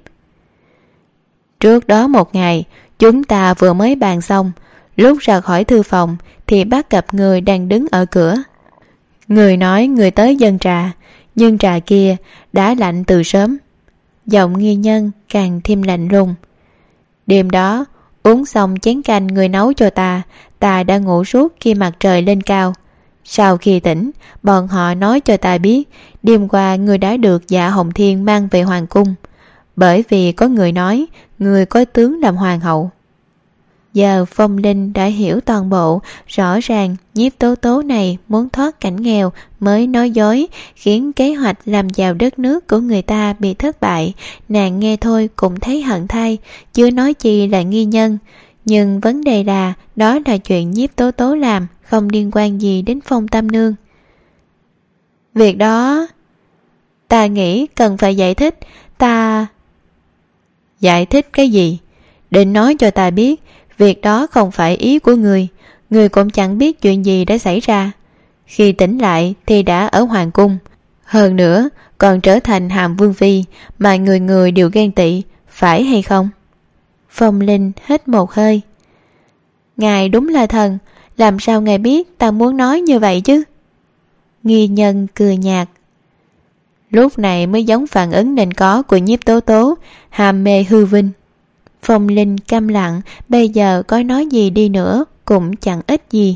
Trước đó một ngày, chúng ta vừa mới bàn xong, lúc ra khỏi thư phòng thì bắt gặp người đang đứng ở cửa. Người nói người tới dâng trà, nhưng trà kia đã lạnh từ sớm. Giọng Nghi Nhân càng thêm lạnh lùng. Đêm đó uống xong chén canh người nấu cho ta, ta đã ngủ suốt khi mặt trời lên cao. Sau khi tỉnh, bọn họ nói cho ta biết đêm qua người đã được Dạ Hồng Thiên mang về hoàng cung, bởi vì có người nói người có tướng làm hoàng hậu. Giờ Phong Linh đã hiểu toàn bộ, rõ ràng Nhiếp Tố Tố này muốn thoát cảnh nghèo mới nói dối, khiến kế hoạch làm giàu đất nước của người ta bị thất bại. Nàng nghe thôi cũng thấy hận thay, chưa nói chi là Nghi Nhân. Nhưng vấn đề là đó là chuyện Nhiếp Tố Tố làm, không liên quan gì đến Phong Tam Nương. Việc đó ta nghĩ cần phải giải thích. Ta... Giải thích cái gì? Định nói cho ta biết việc đó không phải ý của người. Người cũng chẳng biết chuyện gì đã xảy ra. Khi tỉnh lại thì đã ở hoàng cung, hơn nữa còn trở thành Hàm Vương Phi, mà người người đều ghen tị, phải hay không? Phong Linh hít một hơi. Ngài đúng là thần, làm sao ngài biết ta muốn nói như vậy chứ? Nghi Nhân cười nhạt. Lúc này mới giống phản ứng nên có của Nhiếp Tố Tố, ham mê hư vinh. Phong Linh câm lặng, bây giờ có nói gì đi nữa cũng chẳng ích gì.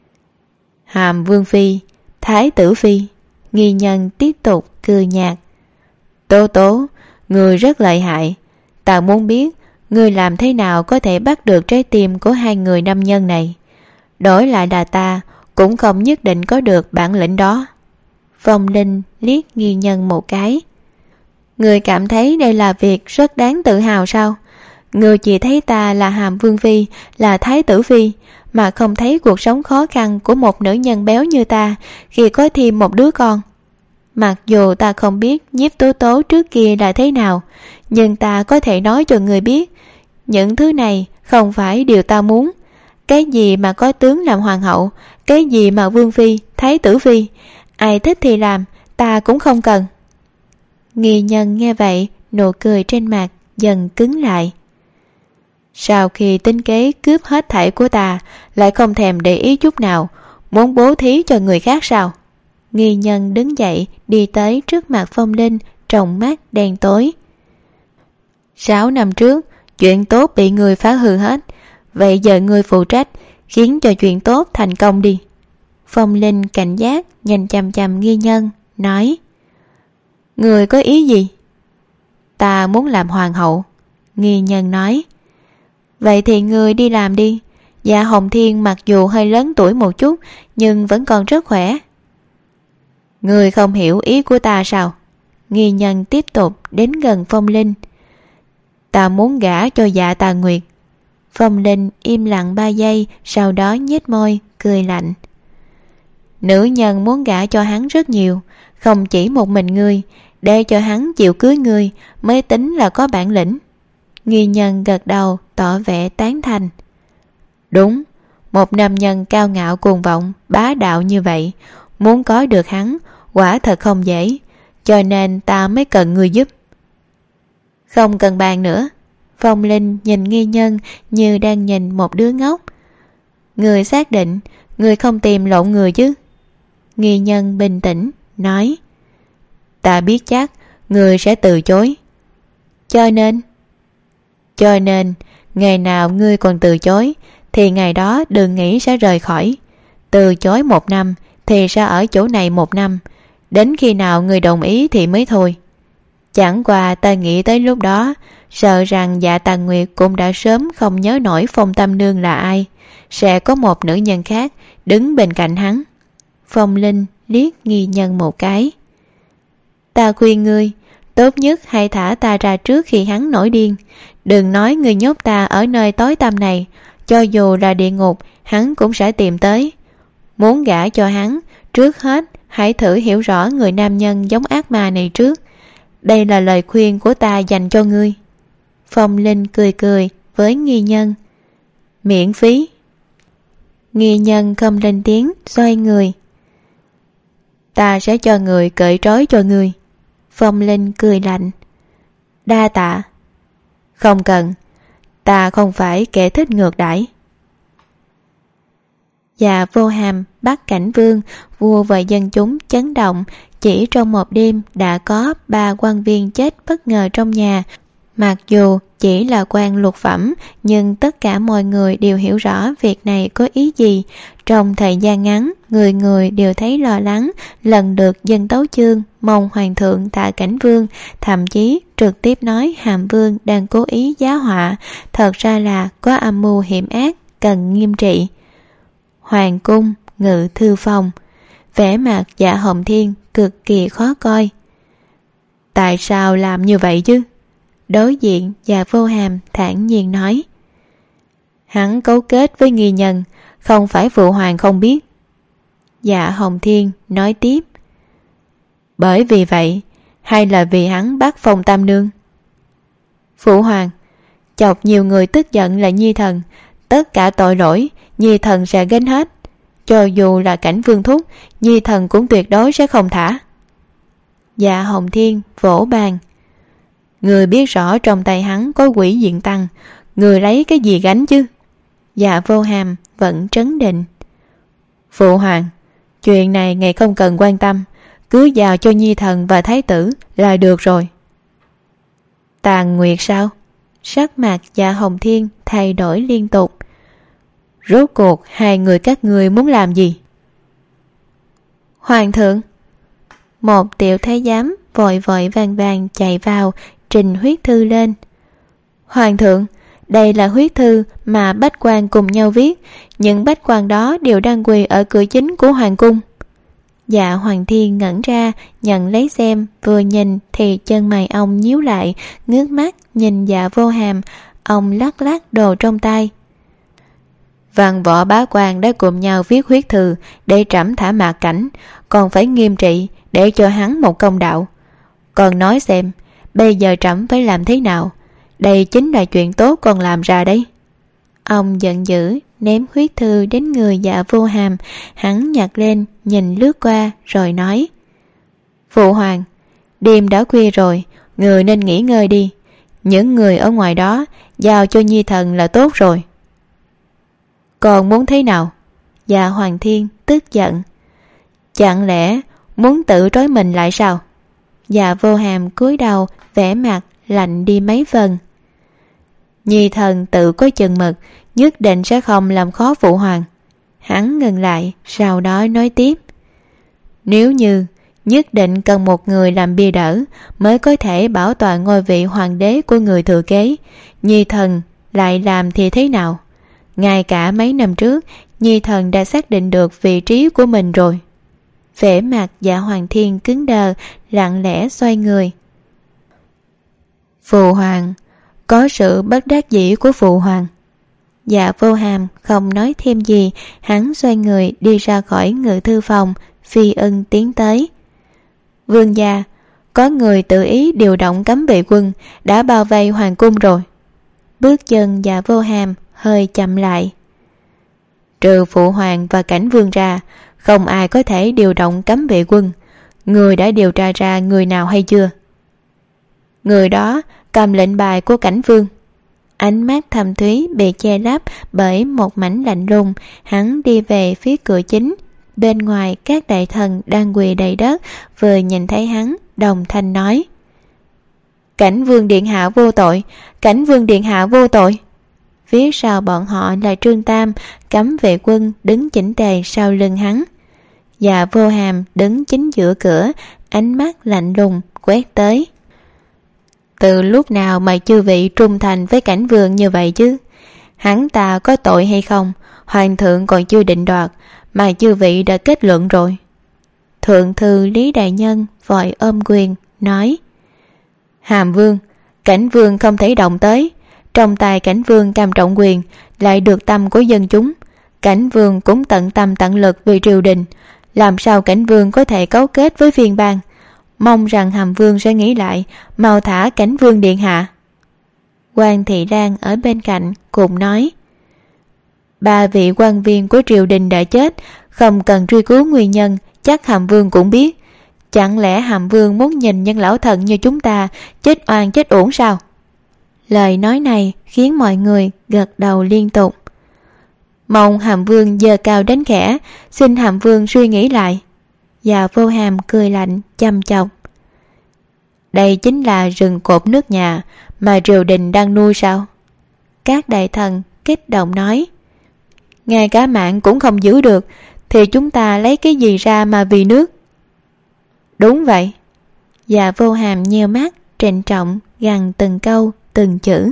Hàm Vương Phi, Thái tử Phi. Nghi Nhân tiếp tục cười nhạt. Tố Tố, người rất lợi hại. Ta muốn biết người làm thế nào có thể bắt được trái tim của hai người nam nhân này. Đổi lại là ta cũng không nhất định có được bản lĩnh đó. Phong Linh liếc Nghi Nhân một cái. Người cảm thấy đây là việc rất đáng tự hào sao? Người chỉ thấy ta là Hàm Vương Phi, là Thái tử Phi, mà không thấy cuộc sống khó khăn của một nữ nhân béo như ta khi có thêm một đứa con. Mặc dù ta không biết Nhiếp Tố Tố trước kia là thế nào, nhưng ta có thể nói cho người biết, những thứ này không phải điều ta muốn. Cái gì mà có tướng làm hoàng hậu, cái gì mà Vương Phi, Thái tử Phi, ai thích thì làm, ta cũng không cần. Nghi Nhân nghe vậy, nụ cười trên mặt dần cứng lại. Sau khi tính kế cướp hết thảy của ta, lại không thèm để ý chút nào, muốn bố thí cho người khác sao? Nghi Nhân đứng dậy đi tới trước mặt Phong Linh, trong mắt đen tối. Sáu năm trước, chuyện tốt bị người phá hư hết, vậy giờ người phụ trách, khiến cho chuyện tốt thành công đi. Phong Linh cảnh giác nhìn chằm chằm Nghi Nhân, nói. Người có ý gì? Ta muốn làm hoàng hậu. Nghi Nhân nói. Vậy thì người đi làm đi. Dạ Hồng Thiên mặc dù hơi lớn tuổi một chút, nhưng vẫn còn rất khỏe. Người không hiểu ý của ta sao? Nghi Nhân tiếp tục đến gần Phong Linh. Ta muốn gả cho Dạ Tà Nguyệt. Phong Linh im lặng ba giây, sau đó nhếch môi cười lạnh. Nữ nhân muốn gả cho hắn rất nhiều, không chỉ một mình ngươi, để cho hắn chịu cưới ngươi mới tính là có bản lĩnh. Nghi Nhân gật đầu tỏ vẻ tán thành. Đúng, một nam nhân cao ngạo cuồng vọng, bá đạo như vậy, muốn có được hắn quả thật không dễ, cho nên ta mới cần ngươi giúp. Không cần bàn nữa. Phong Linh nhìn Nghi Nhân như đang nhìn một đứa ngốc. Người xác định người không tìm lộn người chứ? Nghi Nhân bình tĩnh nói. Ta biết chắc người sẽ từ chối. Cho nên Cho nên ngày nào ngươi còn từ chối thì ngày đó đừng nghĩ sẽ rời khỏi. Từ chối một năm thì sẽ ở chỗ này một năm, đến khi nào người đồng ý thì mới thôi. Chẳng qua ta nghĩ tới lúc đó, sợ rằng Dạ Tà Nguyệt cũng đã sớm không nhớ nổi Phong Tam Nương là ai, sẽ có một nữ nhân khác đứng bên cạnh hắn. Phong Linh liếc Nghi Nhân một cái. Ta khuyên ngươi, tốt nhất hãy thả ta ra trước khi hắn nổi điên. Đừng nói ngươi nhốt ta ở nơi tối tăm này, cho dù là địa ngục hắn cũng sẽ tìm tới. Muốn gả cho hắn, trước hết hãy thử hiểu rõ người nam nhân giống ác ma này trước. Đây là lời khuyên của ta dành cho ngươi. Phong Linh cười cười với Nghi Nhân. Miễn phí. Nghi Nhân không lên tiếng, xoay người. Ta sẽ cho người cởi trói cho ngươi. Phong Linh cười lạnh. Đa tạ. Không cần, ta không phải kẻ thích ngược đãi. Dạ Vô Hàm bắt Cảnh Vương, vua và dân chúng chấn động. Chỉ trong một đêm đã có ba quan viên chết bất ngờ trong nhà. Mặc dù chỉ là quan lục phẩm, nhưng tất cả mọi người đều hiểu rõ việc này có ý gì. Trong thời gian ngắn, người người đều thấy lo lắng, lần lượt dâng tấu chương mong hoàng thượng thả Cảnh Vương, thậm chí trực tiếp nói Hàm Vương đang cố ý giá họa, thật ra là có âm mưu hiểm ác, cần nghiêm trị. Hoàng cung, ngự thư phòng, vẻ mặt Dạ Hồng Thiên cực kỳ khó coi. Tại sao làm như vậy chứ? Đối diện Dạ Vô Hàm thản nhiên nói. Hắn cấu kết với Nghi Nhân, không phải phụ hoàng không biết. Dạ Hồng Thiên nói tiếp. Bởi vì vậy, hay là vì hắn bắt Phong Tam Nương? Phụ hoàng, chọc nhiều người tức giận là Nhi Thần, tất cả tội lỗi Nhi Thần sẽ gánh hết. Cho dù là Cảnh Vương thúc, Nhi Thần cũng tuyệt đối sẽ không thả. Dạ Hồng Thiên vỗ bàn. Người biết rõ trong tay hắn có quỷ diện tăng, người lấy cái gì gánh chứ? Dạ Vô Hàm vẫn trấn định. Phụ hoàng, chuyện này ngài không cần quan tâm, cứ giao cho Nhi Thần và Thái tử là được rồi. Tàn Nguyệt sao? Sắc mặt Dạ Hồng Thiên thay đổi liên tục. Rốt cuộc hai người các ngươi muốn làm gì? Hoàng thượng. Một tiểu thái giám vội vội vàng vàng chạy vào, trình huyết thư lên. Hoàng thượng, đây là huyết thư mà bách quan cùng nhau viết, những bách quan đó đều đang quỳ ở cửa chính của hoàng cung. Dạ Hoàng Thiên ngẩn ra, nhận lấy xem, vừa nhìn thì chân mày ông nhíu lại, ngước mắt nhìn Dạ Vô Hàm. Ông lắc lắc đồ trong tay. Văn võ bá quan đã cùng nhau viết huyết thư để trẫm thả Mạc Cảnh, còn phải nghiêm trị để cho hắn một công đạo. Còn nói xem, bây giờ trẫm phải làm thế nào? Đây chính là chuyện tốt con làm ra đấy. Ông giận dữ ném huyết thư đến người Dạ Vô Hàm. Hắn nhặt lên nhìn lướt qua rồi nói: Phụ hoàng, đêm đã khuya rồi, người nên nghỉ ngơi đi. Những người ở ngoài đó giao cho nhi thần là tốt rồi. Còn muốn thế nào? Dạ Hoàng Thiên tức giận. Chẳng lẽ muốn tự trói mình lại sao? Dạ Vô Hàm cúi đầu, vẻ mặt lạnh đi mấy phần. Nhi thần tự có chừng mực, nhất định sẽ không làm khó phụ hoàng. Hắn ngừng lại, sau đó nói tiếp: Nếu như nhất định cần một người làm bia đỡ mới có thể bảo toàn ngôi vị hoàng đế của người thừa kế, nhi thần lại làm thì thế nào? Ngay cả mấy năm trước, nhi thần đã xác định được vị trí của mình rồi. Vẻ mặt Dạ Hoàng Thiên cứng đờ, lặng lẽ xoay người. Phụ hoàng, có sự bất đắc dĩ của phụ hoàng. Dạ Vô Hàm không nói thêm gì, hắn xoay người đi ra khỏi ngự thư phòng. Phi Ưng tiến tới. Vương gia, có người tự ý điều động cấm vệ quân đã bao vây hoàng cung rồi. Bước chân Dạ Vô Hàm hơi chậm lại. Trừ phụ hoàng và cảnh vương ra, không ai có thể điều động cấm vệ quân. Người đã điều tra ra người nào hay chưa? Người đó cầm lệnh bài của cảnh vương. Ánh mắt thầm thúy bị che lấp bởi một mảnh lạnh lùng. Hắn đi về phía cửa chính. Bên ngoài các đại thần đang quỳ đầy đất, vừa nhìn thấy hắn đồng thanh nói: Cảnh vương điện hạ vô tội, cảnh vương điện hạ vô tội. Phía sau bọn họ là Trương Tam, cấm vệ quân đứng chỉnh tề sau lưng hắn. Dạ Vô Hàm đứng chính giữa cửa, ánh mắt lạnh lùng quét tới. Từ lúc nào mà chư vị trung thành với cảnh vương như vậy chứ? Hắn ta có tội hay không, hoàng thượng còn chưa định đoạt, mà chư vị đã kết luận rồi. Thượng thư Lý Đại Nhân vội ôm quyền nói: Hàm vương, cảnh vương không thể động tới. Trong tay cảnh vương cam trọng quyền, lại được tâm của dân chúng. Cảnh vương cũng tận tâm tận lực vì triều đình, làm sao cảnh vương có thể cấu kết với phiên bang? Mong rằng Hàm vương sẽ nghĩ lại, mau thả cảnh vương điện hạ. Quan Thị Lan ở bên cạnh cùng nói: Ba vị quan viên của triều đình đã chết, không cần truy cứu nguyên nhân, chắc Hàm vương cũng biết. Chẳng lẽ Hàm vương muốn nhìn những lão thần như chúng ta chết oan chết uổng sao? Lời nói này khiến mọi người gật đầu liên tục. Mong Hàm vương giơ cao đánh khẽ, xin Hàm vương suy nghĩ lại. Dạ Vô Hàm cười lạnh chăm chọc: Đây chính là rừng cột nước nhà mà triều đình đang nuôi sao? Các đại thần kích động nói: Ngay cả mạng cũng không giữ được, thì chúng ta lấy cái gì ra mà vì nước? Đúng vậy. Dạ Vô Hàm nheo mắt trịnh trọng gằn từng câu từng chữ.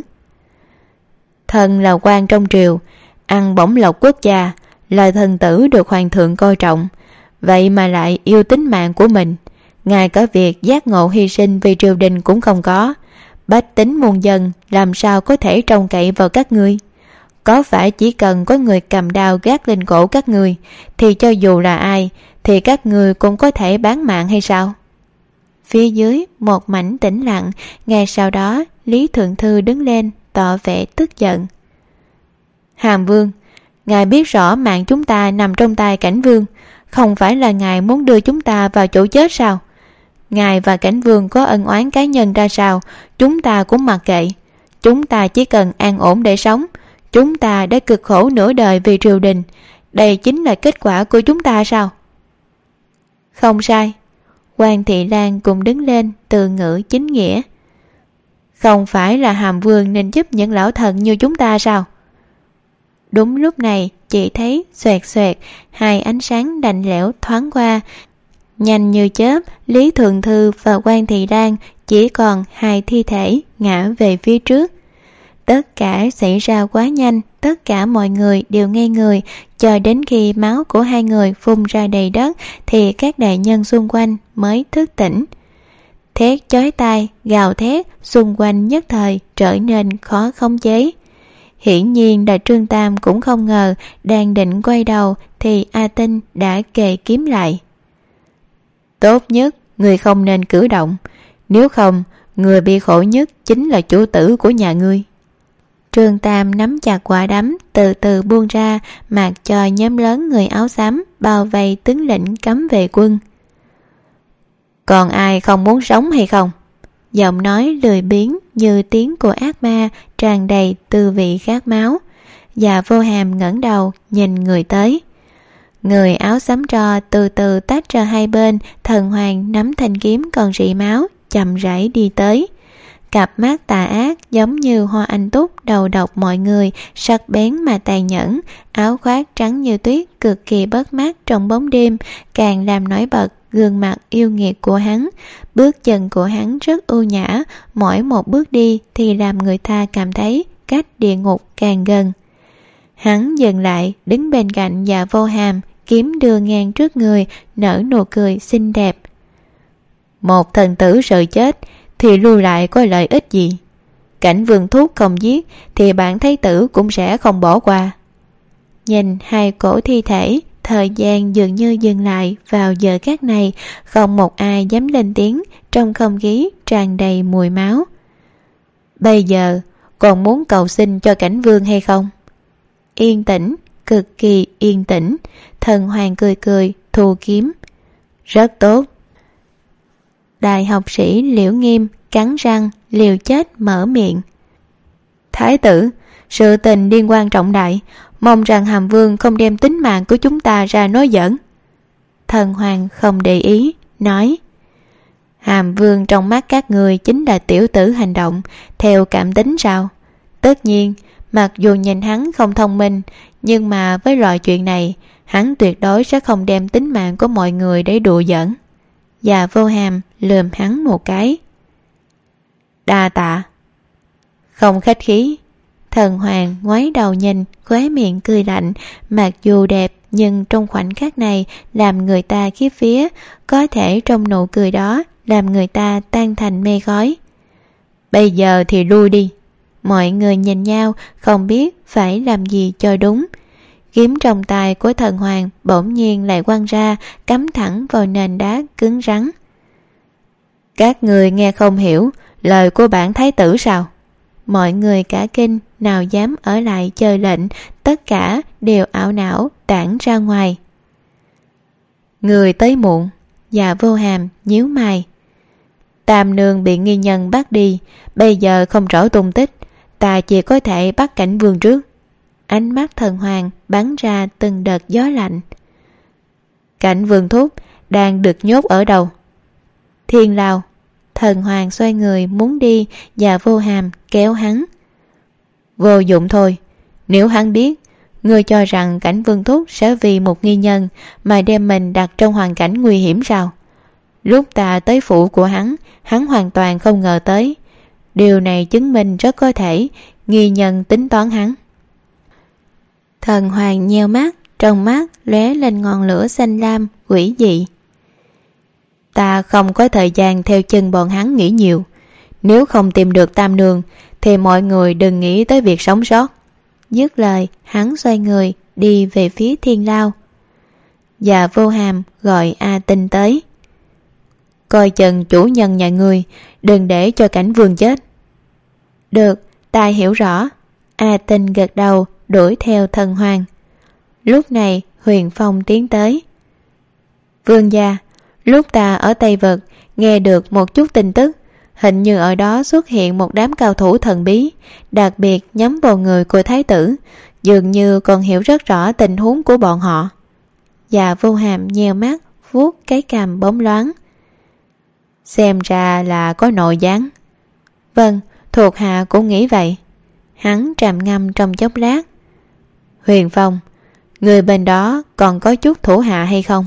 Thần là quan trong triều, ăn bổng lộc quốc gia, là thần tử được hoàng thượng coi trọng, vậy mà lại yêu tính mạng của mình. Ngay cả việc giác ngộ hy sinh vì triều đình cũng không có. Bách tính muôn dân làm sao có thể trông cậy vào các ngươi? Có phải chỉ cần có người cầm đao gác lên cổ các ngươi, thì cho dù là ai thì các ngươi cũng có thể bán mạng hay sao? Phía dưới một mảnh tĩnh lặng. Ngay sau đó Lý Thượng Thư đứng lên tỏ vẻ tức giận. Hàm vương, ngài biết rõ mạng chúng ta nằm trong tay cảnh vương, không phải là ngài muốn đưa chúng ta vào chỗ chết sao? Ngài và cảnh vương có ân oán cá nhân ra sao, chúng ta cũng mặc kệ. Chúng ta chỉ cần an ổn để sống. Chúng ta đã cực khổ nửa đời vì triều đình, đây chính là kết quả của chúng ta sao? Không sai. Quan Thị Lan cùng đứng lên từ ngữ chính nghĩa. Không phải là Hàm Vương nên giúp những lão thần như chúng ta sao? Đúng lúc này chỉ thấy xoẹt xoẹt hai ánh sáng lạnh lẽo thoáng qua. Nhanh như chớp, Lý Thượng Thư và Quan Thị Lan chỉ còn hai thi thể ngã về phía trước. Tất cả xảy ra quá nhanh, tất cả mọi người đều ngây người, cho đến khi máu của hai người phun ra đầy đất thì các đại nhân xung quanh mới thức tỉnh. Thét chói tai, gào thét xung quanh nhất thời trở nên khó khống chế. Hiển nhiên là Trương Tam cũng không ngờ, đang định quay đầu thì A Tinh đã kề kiếm lại. Tốt nhất người không nên cử động, nếu không người bị khổ nhất chính là chủ tử của nhà ngươi. Trương Tam nắm chặt quả đấm, từ từ buông ra, mặc cho nhóm lớn người áo xám bao vây tướng lĩnh cấm vệ quân. Còn ai không muốn sống hay không? Giọng nói lười biếng như tiếng của ác ma, tràn đầy tư vị khát máu. Dạ Vô Hàm ngẩng đầu nhìn người tới. Người áo xám tro từ từ tách ra hai bên, Thần Hoàng nắm thanh kiếm còn rỉ máu, chậm rãi đi tới. Cặp mắt tà ác giống như hoa anh túc đầu độc mọi người, sắc bén mà tàn nhẫn, áo khoác trắng như tuyết cực kỳ bắt mắt trong bóng đêm, càng làm nổi bật gương mặt yêu nghiệt của hắn. Bước chân của hắn rất ưu nhã, mỗi một bước đi thì làm người ta cảm thấy cách địa ngục càng gần. Hắn dừng lại, đứng bên cạnh Dạ Vô Hàm, kiếm đưa ngang trước người, nở nụ cười xinh đẹp. Một thần tử sợ chết thì lưu lại có lợi ích gì? Cảnh Vương Thúc không giết thì bản thái tử cũng sẽ không bỏ qua. Nhìn hai cổ thi thể, thời gian dường như dừng lại vào giờ khắc này, không một ai dám lên tiếng, trong không khí tràn đầy mùi máu. Bây giờ còn muốn cầu xin cho Cảnh Vương hay không? Yên tĩnh, cực kỳ yên tĩnh. Thần Hoàng cười cười, thu kiếm. Rất tốt. Đại học sĩ Liễu Nghiêm cắn răng liều chết mở miệng. Thái tử, sự tình liên quan trọng đại, mong rằng Hàm Vương không đem tính mạng của chúng ta ra nói giỡn. Thần Hoàng không để ý, nói. Hàm Vương trong mắt các người chính là tiểu tử hành động theo cảm tính sao? Tất nhiên, mặc dù nhìn hắn không thông minh, nhưng mà với loại chuyện này, hắn tuyệt đối sẽ không đem tính mạng của mọi người để đùa giỡn. Dạ Vô Hàm lườm hắn một cái. Đa tạ. Không khách khí. Thần Hoàng ngoái đầu nhìn, khóe miệng cười lạnh, mặc dù đẹp nhưng trong khoảnh khắc này làm người ta khiếp vía, có thể trong nụ cười đó làm người ta tan thành mây khói. Bây giờ thì lui đi. Mọi người nhìn nhau không biết phải làm gì cho đúng. Kiếm trong tay của Thần Hoàng bỗng nhiên lại quăng ra, cắm thẳng vào nền đá cứng rắn. Các người nghe không hiểu lời của bản thái tử sao? Mọi người cả kinh, nào dám ở lại chờ lệnh, tất cả đều ảo não tản ra ngoài. Người tới muộn. Dạ Vô Hàm nhíu mày. Tam nương bị nghi nhân bắt đi, bây giờ không rõ tung tích, ta chỉ có thể bắt Cảnh Vương trước. Ánh mắt Thần Hoàng bắn ra từng đợt gió lạnh. Cảnh Vương Thúc đang được nhốt ở đâu? Thiên Lao. Thần Hoàng xoay người muốn đi, và Vô Hàm kéo hắn. Vô dụng thôi. Nếu hắn biết, ngươi cho rằng Cảnh Vương Thúc sẽ vì một nghi nhân mà đem mình đặt trong hoàn cảnh nguy hiểm sao? Lúc ta tới phủ của hắn, hắn hoàn toàn không ngờ tới. Điều này chứng minh rất có thể nghi nhân tính toán hắn. Thần Hoàng nheo mắt, trong mắt lóe lên ngọn lửa xanh lam quỷ dị. Ta không có thời gian theo chân bọn hắn nghĩ nhiều. Nếu không tìm được Tam nương thì mọi người đừng nghĩ tới việc sống sót. Dứt lời, hắn xoay người đi về phía Thiên Lao. Và Vô Hàm gọi A Tinh tới. Coi chừng chủ nhân nhà ngươi, đừng để cho Cảnh Vương chết. Được, ta hiểu rõ. A Tinh gật đầu, đuổi theo Thần Hoàng. Lúc này Huyền Phong tiến tới. Vương gia, lúc ta ở Tây Vực nghe được một chút tin tức, hình như ở đó xuất hiện một đám cao thủ thần bí, đặc biệt nhắm vào người của thái tử, dường như còn hiểu rất rõ tình huống của bọn họ. Dạ Vô Hàm nheo mắt, vuốt cái cằm bóng loáng. Xem ra là có nội gián. Vâng, Thuộc hạ cũng nghĩ vậy. Hắn trầm ngâm trong chốc lát. Huyền Phong, người bên đó còn có chút thủ hạ hay không?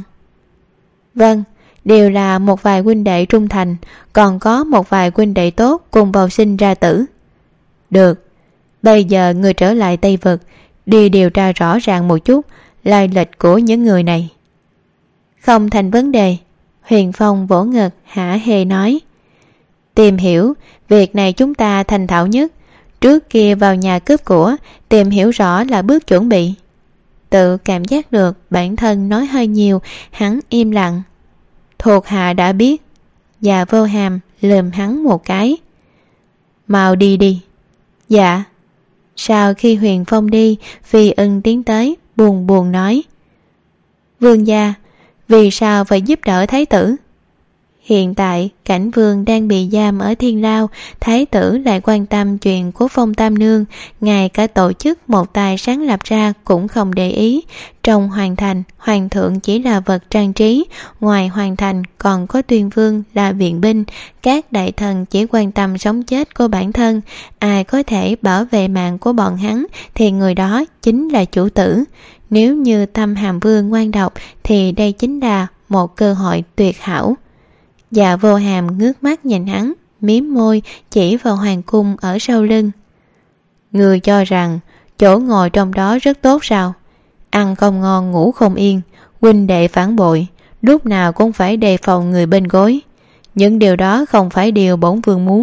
Vâng, đều là một vài huynh đệ trung thành, còn có một vài huynh đệ tốt cùng vào sinh ra tử. Được, bây giờ người trở lại Tây Vực, đi điều tra rõ ràng một chút lai lịch của những người này. Không thành vấn đề. Huyền Phong vỗ ngực hả hê nói. Tìm hiểu, việc này chúng ta thành thạo nhất. Trước kia vào nhà cướp của, tìm hiểu rõ là bước chuẩn bị. Tự cảm giác được bản thân nói hơi nhiều, hắn im lặng. Thuộc hạ đã biết. Dạ Vô Hàm lườm hắn một cái. Mau đi đi. Dạ. Sau khi Huyền Phong đi, Phi Ưng tiến tới buồn buồn nói. Vương gia, vì sao phải giúp đỡ thái tử? Hiện tại cảnh vương đang bị giam ở Thiên Lao, thái tử lại quan tâm chuyện của Phong Tam Nương, ngay cả tổ chức một tài sáng lập ra cũng không để ý. Trong hoàng thành, hoàng thượng chỉ là vật trang trí, ngoài hoàng thành còn có Tuyên Vương là viện binh, các đại thần chỉ quan tâm sống chết của bản thân, ai có thể bảo vệ mạng của bọn hắn thì người đó chính là chủ tử. Nếu như Tâm Hàm Vương ngoan độc thì đây chính là một cơ hội tuyệt hảo. Dạ Vô Hàm ngước mắt nhìn hắn, mím môi chỉ vào hoàng cung ở sau lưng. Người cho rằng chỗ ngồi trong đó rất tốt sao? Ăn không ngon ngủ không yên, huynh đệ phản bội, lúc nào cũng phải đề phòng người bên gối. Những điều đó không phải điều bổn vương muốn.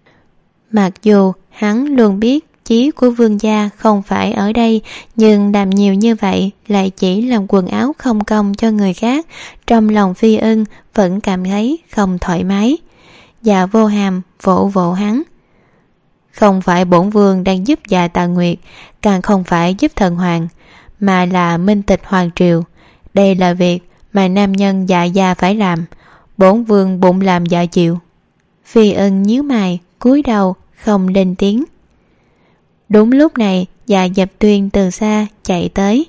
Mặc dù hắn luôn biết chí của vương gia không phải ở đây, nhưng làm nhiều như vậy lại chỉ làm quần áo không công cho người khác. Trong lòng Phi Ưng vẫn cảm thấy không thoải mái. Dạ Vô Hàm vỗ vỗ hắn. Không phải bổn vương đang giúp Dạ Tà Nguyệt, càng không phải giúp thần hoàng, mà là minh tịch hoàng triều. Đây là việc mà nam nhân dạ gia phải làm, bổn vương bụng làm dạ chịu. Phi Ưng nhíu mày, cúi đầu không lên tiếng. Đúng lúc này, Dạ Dập Tuyên từ xa chạy tới.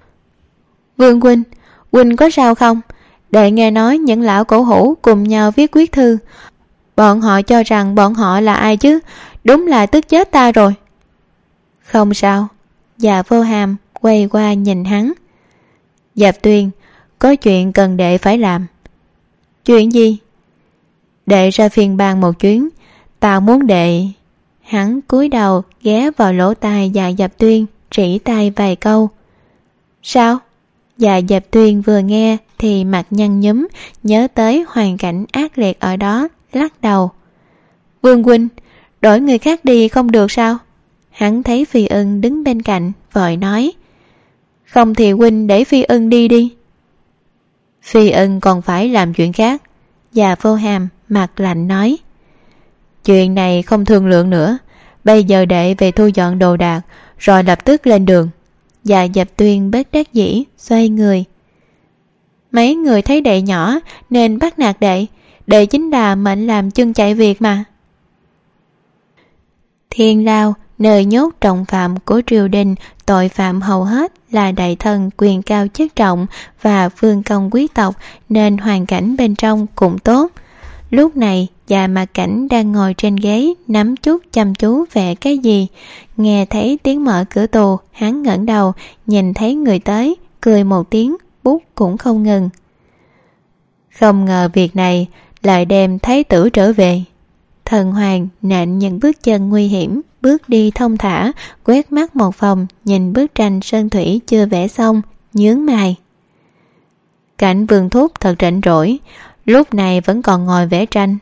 Vương huynh, huynh có sao không? Đệ nghe nói những lão cổ hủ cùng nhau viết quyết thư. Bọn họ cho rằng bọn họ là ai chứ? Đúng là tức chết ta rồi. Không sao. Dạ Vô Hàm quay qua nhìn hắn. Dập Tuyên, có chuyện cần đệ phải làm. Chuyện gì? Đệ ra phiên bang một chuyến. Tao muốn đệ... Hắn cúi đầu ghé vào lỗ tai Dạ Dập Tuyên, rỉ tai vài câu. Sao? Dạ Dập Tuyên vừa nghe thì mặt nhăn nhúm, nhớ tới hoàn cảnh ác liệt ở đó, lắc đầu. Vương huynh, đổi người khác đi không được sao? Hắn thấy Phi Ưng đứng bên cạnh, vội nói. Không thì huynh để Phi Ưng đi đi. Phi Ưng còn phải làm chuyện khác. Dạ Vô Hàm mặt lạnh nói. Chuyện này không thương lượng nữa. Bây giờ đệ về thu dọn đồ đạc, rồi lập tức lên đường. Dạ Dập Tuyên bất đắc dĩ xoay người. Mấy người thấy đệ nhỏ nên bắt nạt đệ. Đệ chính là mệnh làm chân chạy việc mà. Thiên Lao, nơi nhốt trọng phạm của triều đình, tội phạm hầu hết là đại thần quyền cao chức trọng và vương công quý tộc, nên hoàn cảnh bên trong cũng tốt. Lúc này Dạ Mạc Cảnh đang ngồi trên ghế nắm chút chăm chú vẽ cái gì. Nghe thấy tiếng mở cửa tù, hắn ngẩng đầu nhìn thấy người tới, cười một tiếng, bút cũng không ngừng. Không ngờ việc này lại đem thái tử trở về. Thần hoàng nện những bước chân nguy hiểm, bước đi thông thả, quét mắt một vòng, nhìn bức tranh sơn thủy chưa vẽ xong, nhướng mày. Cảnh Vương Thúc thật rảnh rỗi, lúc này vẫn còn ngồi vẽ tranh.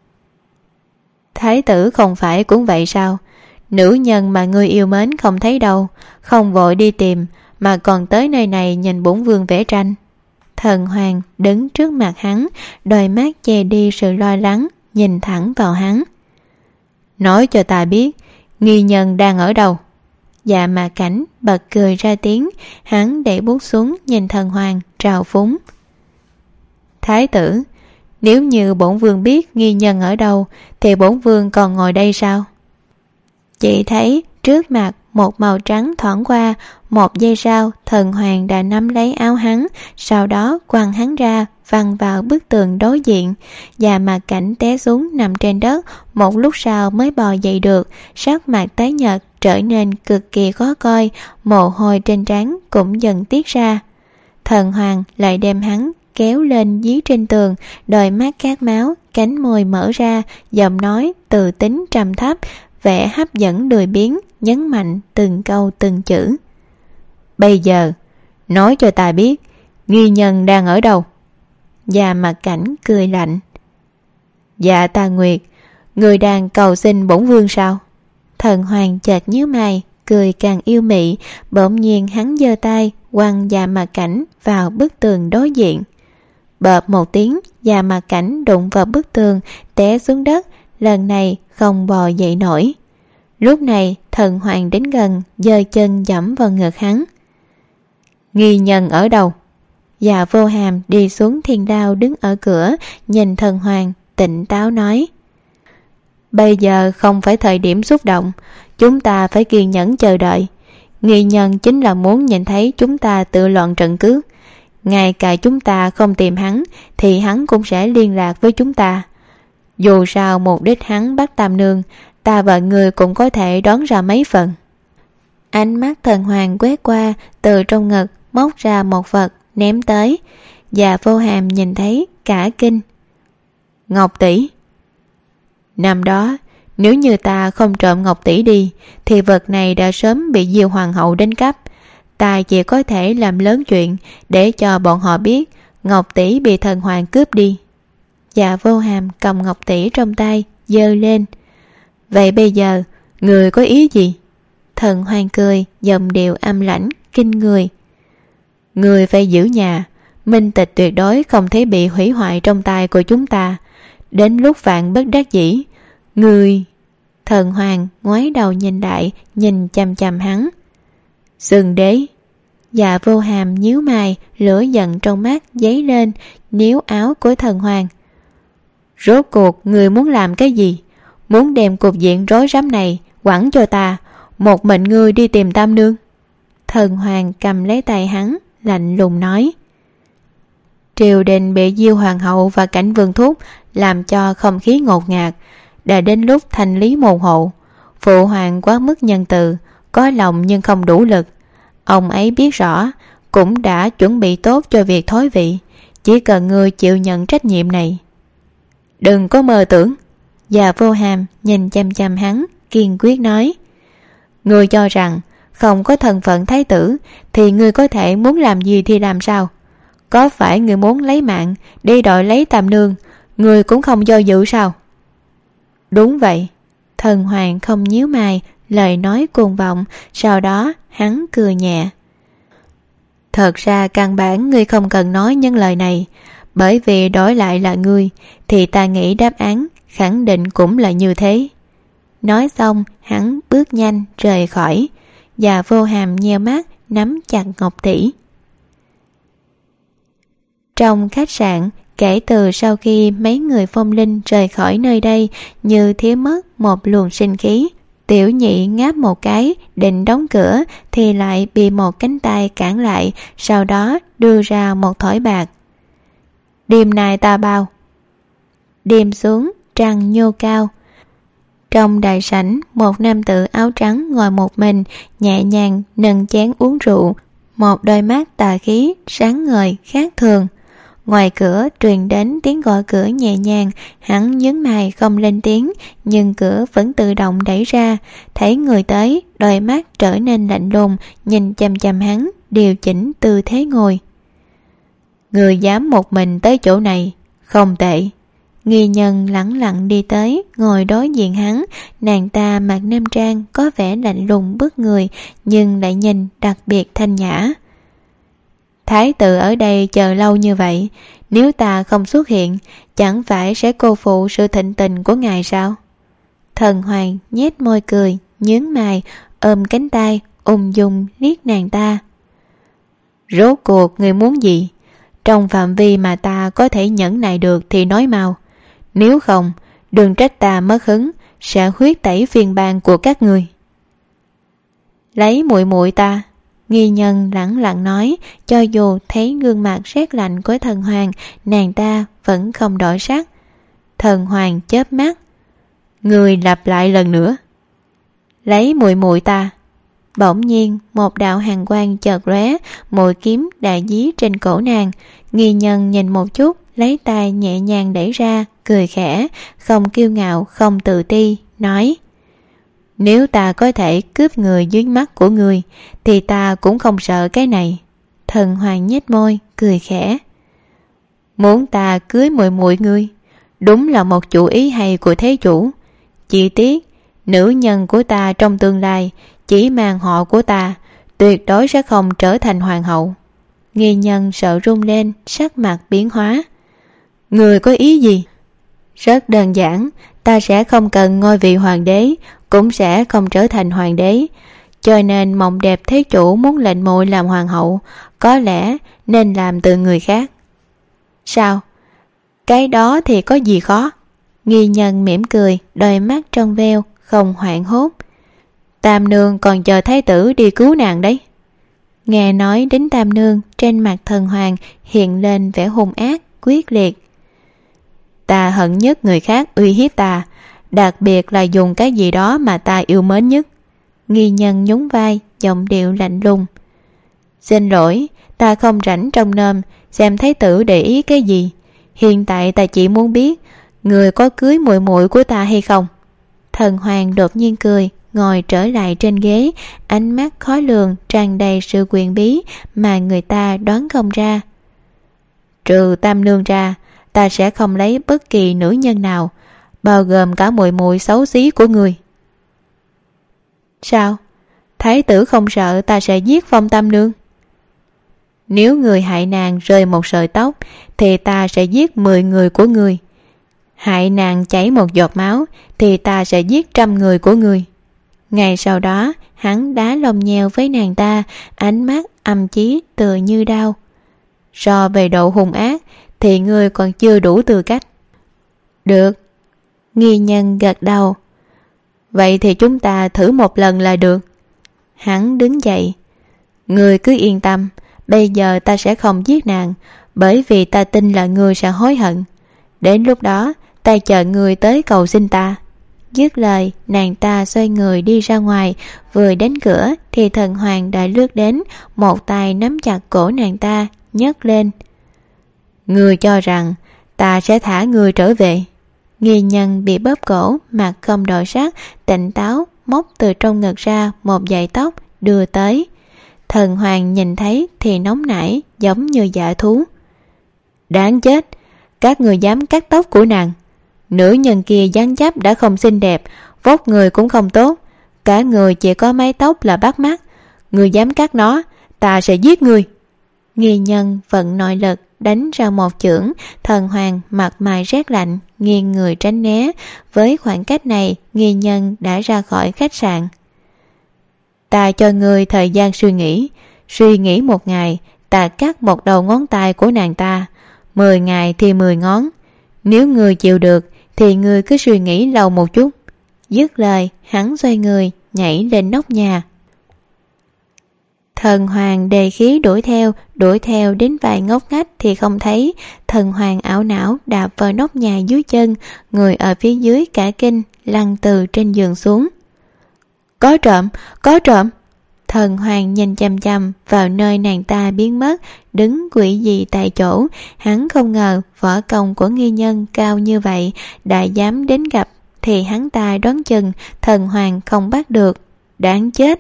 Thái tử không phải cũng vậy sao? Nữ nhân mà ngươi yêu mến không thấy đâu, không vội đi tìm, mà còn tới nơi này nhìn bổn vương vẽ tranh. Thần hoàng đứng trước mặt hắn, đôi mắt che đi sự lo lắng, nhìn thẳng vào hắn. Nói cho ta biết, nghi nhân đang ở đâu? Dạ Mạc Cảnh bật cười ra tiếng, hắn đẩy bút xuống nhìn thần hoàng trào phúng. Thái tử, nếu như bổn vương biết nghi nhân ở đâu thì bổn vương còn ngồi đây sao? Chỉ thấy trước mặt một màu trắng thoảng qua. Một giây sau, thần hoàng đã nắm lấy áo hắn, sau đó quăng hắn ra, văng vào bức tường đối diện. Và Mặt Cảnh té xuống nằm trên đất, một lúc sau mới bò dậy được, sắc mặt tái nhợt trở nên cực kỳ khó coi, mồ hôi trên trán cũng dần tiết ra. Thần hoàng lại đem hắn kéo lên dí trên tường, đôi mắt khát máu, cánh môi mở ra, giọng nói từ tính trầm thấp, vẻ hấp dẫn lười biếng, nhấn mạnh từng câu từng chữ. Bây giờ, nói cho ta biết, nghi nhân đang ở đâu? Và Mặt Cảnh cười lạnh. Dạ ta Nguyệt, người đang cầu xin bổn vương sao? Thần hoàng chợt nhíu mày, cười càng yêu mị, bỗng nhiên hắn giơ tay quăng Dạ Mặt Cảnh vào bức tường đối diện. Bợp một tiếng, Dạ Mặt Cảnh đụng vào bức tường, té xuống đất, lần này không bò dậy nổi. Lúc này thần hoàng đến gần, giơ chân giẫm vào ngực hắn. Nghi nhân ở đâu? Dạ Vô Hàm đi xuống thiên đao đứng ở cửa, nhìn thần hoàng, tỉnh táo nói. Bây giờ không phải thời điểm xúc động, chúng ta phải kiên nhẫn chờ đợi. Nghi nhân chính là muốn nhìn thấy chúng ta tự loạn trận cước. Ngay cả chúng ta không tìm hắn, thì hắn cũng sẽ liên lạc với chúng ta. Dù sao mục đích hắn bắt Tam Nương, ta và người cũng có thể đoán ra mấy phần. Ánh mắt thần hoàng quét qua, từ trong ngực móc ra một vật ném tới. Và Vô Hàm nhìn thấy cả kinh. Ngọc tỷ. Năm đó, nếu như ta không trộm ngọc tỷ đi, thì vật này đã sớm bị Diêu hoàng hậu đánh cắp. Ta chỉ có thể làm lớn chuyện để cho bọn họ biết ngọc tỷ bị thần hoàng cướp đi. Dạ Vô Hàm cầm ngọc tỷ trong tay, giơ lên. Vậy bây giờ, người có ý gì? Thần hoàng cười, giọng điệu âm lãnh, kinh người. Người phải giữ nhà, minh tịch tuyệt đối không thể bị hủy hoại trong tay của chúng ta. Đến lúc vạn bất đắc dĩ, người... Thần hoàng ngoái đầu nhìn lại, nhìn chằm chằm hắn. Sừng đế. Dạ Vô Hàm nhíu mày, lửa giận trong mắt dấy lên, níu áo của thần hoàng. Rốt cuộc người muốn làm cái gì? Muốn đem cục diện rối rắm này quẳng cho ta, một mình ngươi đi tìm Tam Nương? Thần hoàng cầm lấy tay hắn, lạnh lùng nói. Triều đình bị Diêu hoàng hậu và Cảnh Vương thúc làm cho không khí ngột ngạt, đã đến lúc thanh lý môn hộ. Phụ hoàng quá mức nhân từ, có lòng nhưng không đủ lực. Ông ấy biết rõ, cũng đã chuẩn bị tốt cho việc thoái vị, chỉ cần ngươi chịu nhận trách nhiệm này. Đừng có mơ tưởng. Dạ Vô Hàm nhìn chăm chăm hắn, kiên quyết nói. Ngươi cho rằng không có thân phận thái tử thì ngươi có thể muốn làm gì thì làm sao? Có phải ngươi muốn lấy mạng đi đòi lấy Tam Nương, ngươi cũng không do dự sao? Đúng vậy. Thần hoàng không nhíu mày, lời nói cuồng vọng, sau đó hắn cười nhẹ. Thật ra căn bản ngươi không cần nói những lời này, bởi vì đổi lại là ngươi thì ta nghĩ đáp án khẳng định cũng là như thế. Nói xong hắn bước nhanh rời khỏi. Và Vô Hàm nheo mắt nắm chặt ngọc tỷ. Trong khách sạn, kể từ sau khi mấy người phong linh rời khỏi nơi đây như thiếu mất một luồng sinh khí, Tiểu Nhị ngáp một cái định đóng cửa thì lại bị một cánh tay cản lại, sau đó đưa ra một thỏi bạc. Đêm nay ta bao. Đêm xuống, trăng nhô cao. Trong đại sảnh, một nam tử áo trắng ngồi một mình, nhẹ nhàng nâng chén uống rượu, một đôi mắt tà khí sáng ngời khác thường. Ngoài cửa truyền đến tiếng gọi cửa nhẹ nhàng, hắn nhướng mày không lên tiếng, nhưng cửa vẫn tự động đẩy ra. Thấy người tới, đôi mắt trở nên lạnh lùng, nhìn chằm chằm hắn, điều chỉnh tư thế ngồi. Người dám một mình tới chỗ này, không tệ. Nghi nhân lẳng lặng đi tới, ngồi đối diện hắn. Nàng ta mặc nam trang, có vẻ lạnh lùng bức người, nhưng lại nhìn đặc biệt thanh nhã. Thái tử ở đây chờ lâu như vậy, nếu ta không xuất hiện, chẳng phải sẽ cô phụ sự thịnh tình của ngài sao? Thần hoàng nhếch môi cười, nhướng mày, ôm cánh tay, ung dung liếc nàng ta. Rốt cuộc người muốn gì? Trong phạm vi mà ta có thể nhẫn nại được thì nói mau. Nếu không, đừng trách ta mất hứng, sẽ huyết tẩy phiên bang của các người. Lấy muội muội ta. Nghi nhân lẳng lặng nói, cho dù thấy gương mặt rét lạnh của thần hoàng, nàng ta vẫn không đổi sắc. Thần hoàng chớp mắt. Người lặp lại lần nữa. Lấy muội muội ta. Bỗng nhiên một đạo hàn quang chợt lóe, mũi kiếm đã dí trên cổ nàng. Nghi nhân nhìn một chút, lấy tay nhẹ nhàng đẩy ra, cười khẽ, không kiêu ngạo, không tự ti, nói: Nếu ta có thể cướp người dưới mắt của người, thì ta cũng không sợ cái này. Thần hoàng nhếch môi, cười khẽ. Muốn ta cưới muội muội ngươi, đúng là một chủ ý hay của thế chủ. Chỉ tiếc, nữ nhân của ta trong tương lai chỉ mang họ của ta, tuyệt đối sẽ không trở thành hoàng hậu. Nghi nhân sợ run lên, sắc mặt biến hóa. Người có ý gì? Rất đơn giản, ta sẽ không cần ngôi vị hoàng đế, cũng sẽ không trở thành hoàng đế. Cho nên mộng đẹp thế chủ muốn lệnh muội làm hoàng hậu, có lẽ nên làm từ người khác. Sao? Cái đó thì có gì khó? Nghi nhân mỉm cười, đôi mắt trong veo, không hoảng hốt. Tam nương còn chờ thái tử đi cứu nàng đấy. Nghe nói đến tam nương, trên mặt thần hoàng hiện lên vẻ hung ác, quyết liệt. Ta hận nhất người khác uy hiếp ta, đặc biệt là dùng cái gì đó mà ta yêu mến nhất. Nghi nhân nhún vai, giọng điệu lạnh lùng. Xin lỗi, ta không rảnh trông nom xem thái tử để ý cái gì. Hiện tại ta chỉ muốn biết người có cưới muội muội của ta hay không. Thần hoàng đột nhiên cười, ngồi trở lại trên ghế, ánh mắt khó lường tràn đầy sự quyền bí mà người ta đoán không ra. Trừ tam nương ra, ta sẽ không lấy bất kỳ nữ nhân nào, bao gồm cả muội muội xấu xí của người. Sao? Thái tử không sợ ta sẽ giết Phong tam nương? Nếu người hại nàng rơi một sợi tóc, thì ta sẽ giết mười người của người. Hại nàng chảy một giọt máu, thì ta sẽ giết trăm người của người. Ngày sau đó, hắn đá lông nheo với nàng ta, ánh mắt âm chí tựa như đau. So về độ hung ác, thì ngươi còn chưa đủ tư cách. Được. Nghi nhân gật đầu. Vậy thì chúng ta thử một lần là được. Hắn đứng dậy. Ngươi cứ yên tâm, bây giờ ta sẽ không giết nàng, bởi vì ta tin là ngươi sẽ hối hận. Đến lúc đó, ta chờ ngươi tới cầu xin ta. Dứt lời, nàng ta xoay người đi ra ngoài, vừa đến cửa thì thần hoàng đã lướt đến, một tay nắm chặt cổ nàng ta, nhấc lên. Ngươi cho rằng ta sẽ thả ngươi trở về? Nghi nhân bị bóp cổ, mặt không đổi sắc, tỉnh táo móc từ trong ngực ra một dải tóc đưa tới. Thần hoàng nhìn thấy thì nóng nảy, giống như dã thú. Đáng chết, các người dám cắt tóc của nàng. Nữ nhân kia dáng dấp đã không xinh đẹp, vóc người cũng không tốt, cả người chỉ có mái tóc là bắt mắt. Người dám cắt nó, ta sẽ giết người. Nghi nhân vận nội lực đánh ra một chưởng. Thần hoàng mặt mày rét lạnh, nghiêng người tránh né. Với khoảng cách này, nghi nhân đã ra khỏi khách sạn. Ta cho ngươi thời gian suy nghĩ. Suy nghĩ một ngày, ta cắt một đầu ngón tay của nàng ta. Mười ngày thì mười ngón. Nếu ngươi chịu được thì ngươi cứ suy nghĩ lâu một chút. Dứt lời, hắn xoay người, nhảy lên nóc nhà. Thần hoàng đề khí đuổi theo, đuổi theo đến vài ngóc ngách thì không thấy. Thần hoàng ảo não đạp vào nóc nhà dưới chân, người ở phía dưới cả kinh, lăn từ trên giường xuống. Có trộm, có trộm! Thần hoàng nhìn chằm chằm vào nơi nàng ta biến mất, đứng quỷ dị tại chỗ. Hắn không ngờ võ công của nghi nhân cao như vậy, đã dám đến gặp thì hắn ta đoán chừng thần hoàng không bắt được. Đáng chết!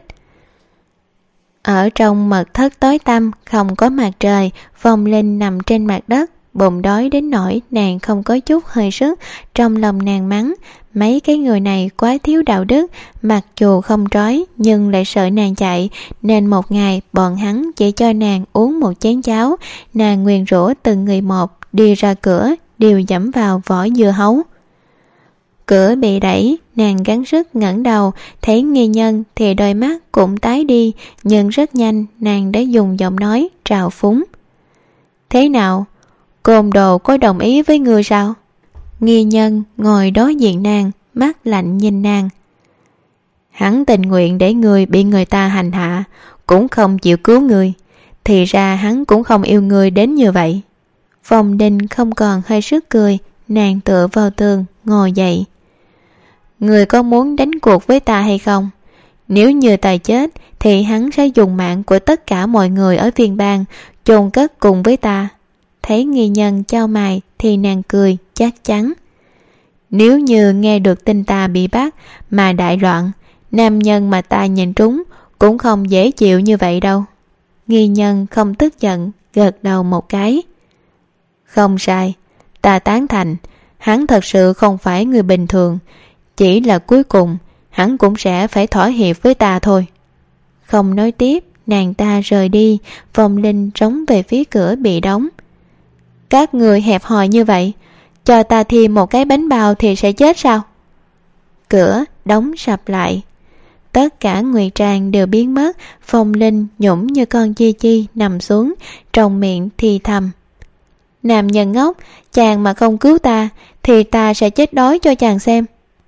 Ở trong mật thất tối tăm, không có mặt trời, Phong Linh nằm trên mặt đất, bụng đói đến nỗi nàng không có chút hơi sức. Trong lòng nàng mắng, mấy cái người này quá thiếu đạo đức, mặc dù không trói nhưng lại sợ nàng chạy, nên một ngày bọn hắn chỉ cho nàng uống một chén cháo. Nàng nguyền rủa từng người một, đi ra cửa đều dẫm vào vỏ dưa hấu. Cửa bị đẩy, nàng gắng sức ngẩng đầu, thấy nghi nhân thì đôi mắt cũng tái đi, nhưng rất nhanh nàng đã dùng giọng nói trào phúng. Thế nào? Côn đồ có đồng ý với ngươi sao? Nghi nhân ngồi đối diện nàng, mắt lạnh nhìn nàng. Hắn tình nguyện để người bị người ta hành hạ, cũng không chịu cứu người. Thì ra hắn cũng không yêu người đến như vậy. Phong Đình không còn hơi sức cười, nàng tựa vào tường, ngồi dậy. Người có muốn đánh cuộc với ta hay không? Nếu như ta chết thì hắn sẽ dùng mạng của tất cả mọi người ở phiên bang chôn cất cùng với ta. Thấy Nghi Nhân chau mày thì nàng cười chắc chắn. Nếu như nghe được tin ta bị bắt mà đại loạn, nam nhân mà ta nhìn trúng cũng không dễ chịu như vậy đâu. Nghi Nhân không tức giận, gật đầu một cái. Không sai, ta tán thành. Hắn thật sự không phải người bình thường. Chỉ là cuối cùng hắn cũng sẽ phải thỏa hiệp với ta thôi. Không nói tiếp, nàng ta rời đi. Phong Linh trống về phía cửa bị đóng. Các người hẹp hòi như vậy, cho ta thêm một cái bánh bao thì sẽ chết sao? Cửa đóng sập lại. Tất cả ngụy trang đều biến mất. Phong Linh nhũng như con chi chi nằm xuống, trong miệng thì thầm. Nam nhân ngốc, chàng mà không cứu ta thì ta sẽ chết đói cho chàng xem.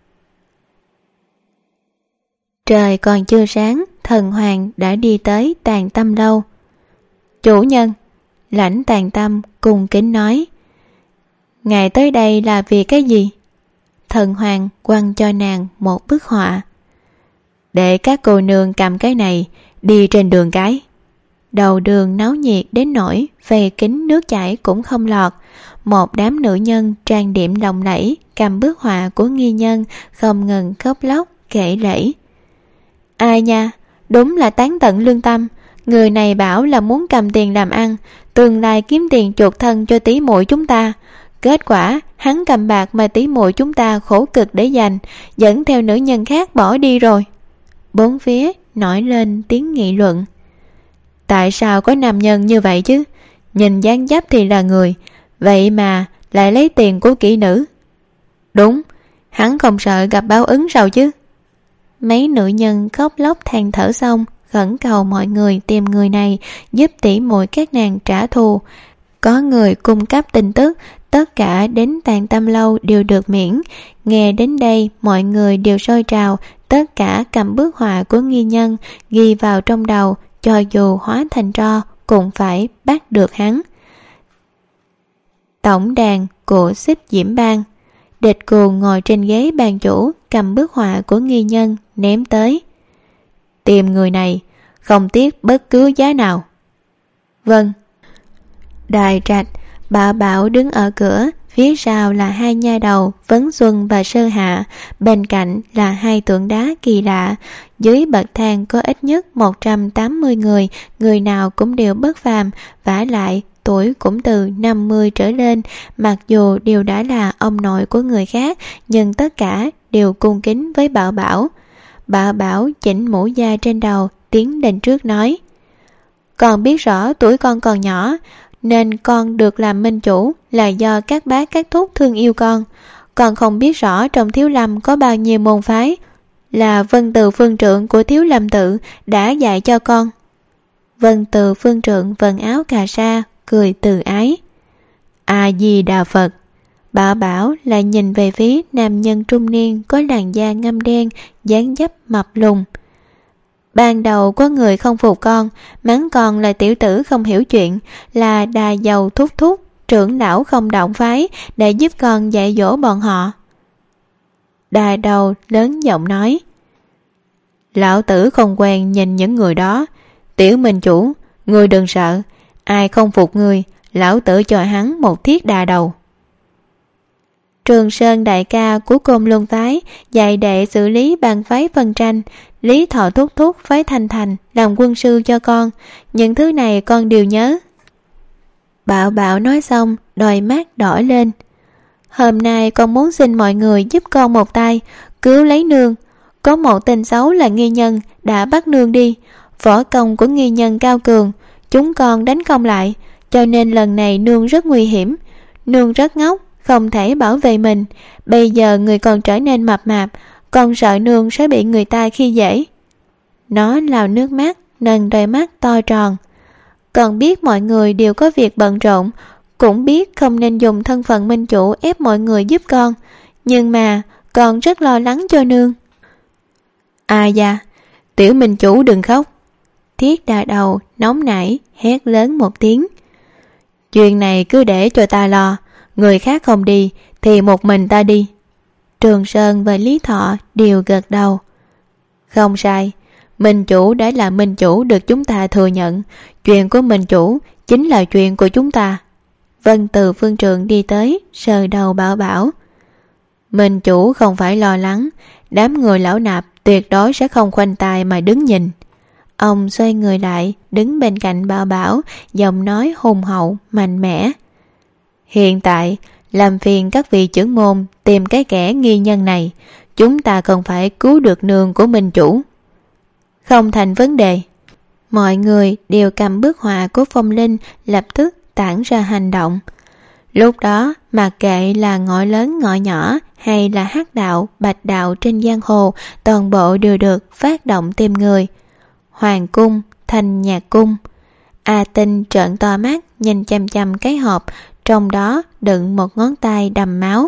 Trời còn chưa sáng, Thần Hoàng đã đi tới Tàn Tâm lâu. Chủ nhân. Lãnh Tàn Tâm cùng kính nói. Ngài tới đây là vì cái gì? Thần Hoàng quăng cho nàng một bức họa. Để các cô nương cầm cái này đi trên đường cái. Đầu đường náo nhiệt đến nỗi về kính nước chảy cũng không lọt. Một đám nữ nhân trang điểm lộng lẫy cầm bức họa của Nghi Nhân, không ngừng khóc lóc kể lẫy. Ai nha, đúng là tán tận lương tâm. Người này bảo là muốn cầm tiền làm ăn, tương lai kiếm tiền chuộc thân cho tỷ muội chúng ta. Kết quả hắn cầm bạc mà tỷ muội chúng ta khổ cực để dành, dẫn theo nữ nhân khác bỏ đi rồi. Bốn phía nổi lên tiếng nghị luận. Tại sao có nam nhân như vậy chứ? Nhìn dáng dấp thì là người, vậy mà lại lấy tiền của kỹ nữ. Đúng, hắn không sợ gặp báo ứng sao chứ? Mấy nữ nhân khóc lóc than thở xong, khẩn cầu mọi người tìm người này giúp tỉ muội các nàng trả thù. Có người cung cấp tin tức, tất cả đến Tàn Tâm lâu đều được miễn. Nghe đến đây mọi người đều sôi trào, tất cả cầm bức họa của Nghi Nhân ghi vào trong đầu, cho dù hóa thành tro cũng phải bắt được hắn. Tổng đàn của Xích Diễm Bang. Địch Cuồng ngồi trên ghế bàn chủ, cầm bức họa của Nghi Nhân ném tới. Tìm người này, không tiếc bất cứ giá nào. Vâng. Đài Trạch, Bảo Bảo đứng ở cửa, phía sau là hai nha đầu Vấn Xuân và Sơ Hạ, bên cạnh là hai tượng đá kỳ lạ. Dưới bậc thang có ít nhất một trăm tám mươi người, người nào cũng đều bất phàm, vả lại tuổi cũng từ năm mươi trở lên. Mặc dù đều đã là ông nội của người khác, nhưng tất cả đều cung kính với Bảo Bảo. Bảo Bảo chỉnh mũ da trên đầu, tiến lên trước nói. Con biết rõ tuổi con còn nhỏ, nên con được làm minh chủ là do các bác các thúc thương yêu con. Con không biết rõ trong Thiếu Lâm có bao nhiêu môn phái, là Vân Từ phương trượng của Thiếu Lâm tự đã dạy cho con. Vân Từ phương trượng vần áo cà sa, cười từ ái. A Di Đà Phật. Bảo Bảo lại nhìn về phía nam nhân trung niên có làn da ngăm đen, dáng dấp mập lùn. Ban đầu có người không phục con, mắng con là tiểu tử không hiểu chuyện, là đà giàu thúc thúc, trưởng lão không động phái để giúp con dạy dỗ bọn họ. Đà đầu lớn giọng nói. Lão tử không quen nhìn những người đó. Tiểu minh chủ, ngươi đừng sợ, ai không phục ngươi, lão tử cho hắn một thiết đà đầu. Trường Sơn đại ca của Côn Luân phái dạy đệ xử lý bang phái phân tranh. Lý Thọ thúc thúc phái Thành Thành làm quân sư cho con, những thứ này con đều nhớ. Bảo Bảo nói xong, đôi mắt đỏ lên. Hôm nay con muốn xin mọi người giúp con một tay, cứu lấy nương. Có một tên xấu là Nghi Nhân đã bắt nương đi. Võ công của Nghi Nhân cao cường, chúng con đánh không lại, cho nên lần này nương rất nguy hiểm. Nương rất ngốc, không thể bảo vệ mình. Bây giờ người còn trở nên mập mạp, con sợ nương sẽ bị người ta khi dễ. Nó lau nước mắt, nâng đôi mắt to tròn. Con biết mọi người đều có việc bận rộn, cũng biết không nên dùng thân phận minh chủ ép mọi người giúp con, nhưng mà con rất lo lắng cho nương. À da, tiểu minh chủ đừng khóc. Thiết Đa Đầu nóng nảy hét lớn một tiếng. Chuyện này cứ để cho ta lo, người khác không đi thì một mình ta đi. Trường Sơn và Lý Thọ đều gật đầu. Không sai, minh chủ đã là minh chủ được chúng ta thừa nhận. Chuyện của minh chủ chính là chuyện của chúng ta. Vân từ phương trường đi tới, sờ đầu bảo bảo. Minh chủ không phải lo lắng, đám người lão nạp tuyệt đối sẽ không khoanh tay mà đứng nhìn. Ông xoay người lại, đứng bên cạnh Bảo Bảo, giọng nói hùng hậu, mạnh mẽ. Hiện tại, làm phiền các vị trưởng môn tìm cái kẻ nghi nhân này. Chúng ta cần phải cứu được nương của minh chủ. Không thành vấn đề. Mọi người đều cầm bức họa của Phong Linh, lập tức tản ra hành động. Lúc đó, mặc kệ là ngõ lớn ngõ nhỏ hay là hắc đạo, bạch đạo trên giang hồ, toàn bộ đều được phát động tìm người. Hoàng cung, Thanh Nhạc cung. A Tinh trợn to mắt nhìn chăm chăm cái hộp, trong đó đựng một ngón tay đầm máu.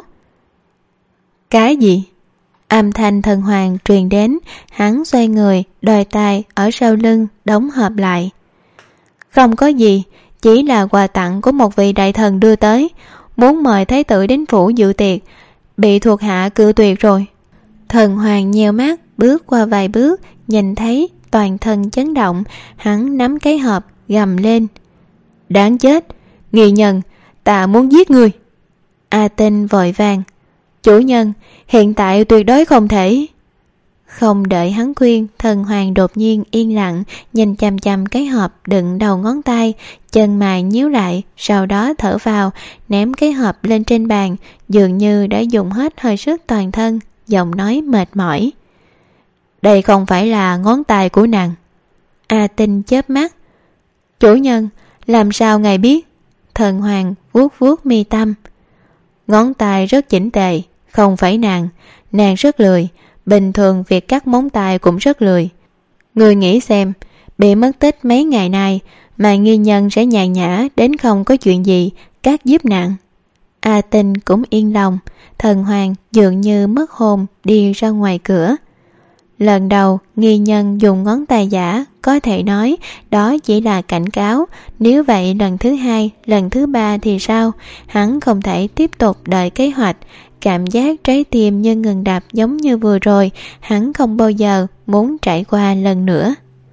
Cái gì? Âm thanh thần hoàng truyền đến, hắn xoay người, đòi tay ở sau lưng đóng hộp lại. Không có gì, chỉ là quà tặng của một vị đại thần đưa tới, muốn mời thái tử đến phủ dự tiệc, bị thuộc hạ cự tuyệt rồi. Thần hoàng nheo mắt, bước qua vài bước, nhìn thấy toàn thân chấn động, hắn nắm cái hộp gầm lên. Đáng chết, nghi nhân, ta muốn giết ngươi. A Tinh vội vàng. Chủ nhân, hiện tại tuyệt đối không thể. Không đợi hắn khuyên, thần hoàng đột nhiên yên lặng, nhìn chằm chằm cái hộp đựng đầu ngón tay, chân mày nhíu lại, sau đó thở vào, ném cái hộp lên trên bàn, dường như đã dùng hết hơi sức toàn thân, giọng nói mệt mỏi. Đây không phải là ngón tay của nàng. A Tinh chớp mắt. Chủ nhân, làm sao ngài biết? Thần hoàng vuốt vuốt mi tâm. Ngón tay rất chỉnh tề, không phải nàng. Nàng rất lười, bình thường việc cắt móng tay cũng rất lười. Người nghĩ xem, bị mất tích mấy ngày nay mà nghi nhân sẽ nhàn nhã đến không có chuyện gì cắt giúp nàng. A Tinh cũng yên lòng. Thần hoàng dường như mất hồn đi ra ngoài cửa. Lần đầu nghi nhân dùng ngón tay giả, có thể nói đó chỉ là cảnh cáo. Nếu vậy lần thứ hai, lần thứ ba thì sao? Hắn không thể tiếp tục đợi kế hoạch. Cảm giác trái tim như ngừng đập giống như vừa rồi, hắn không bao giờ muốn trải qua lần nữa.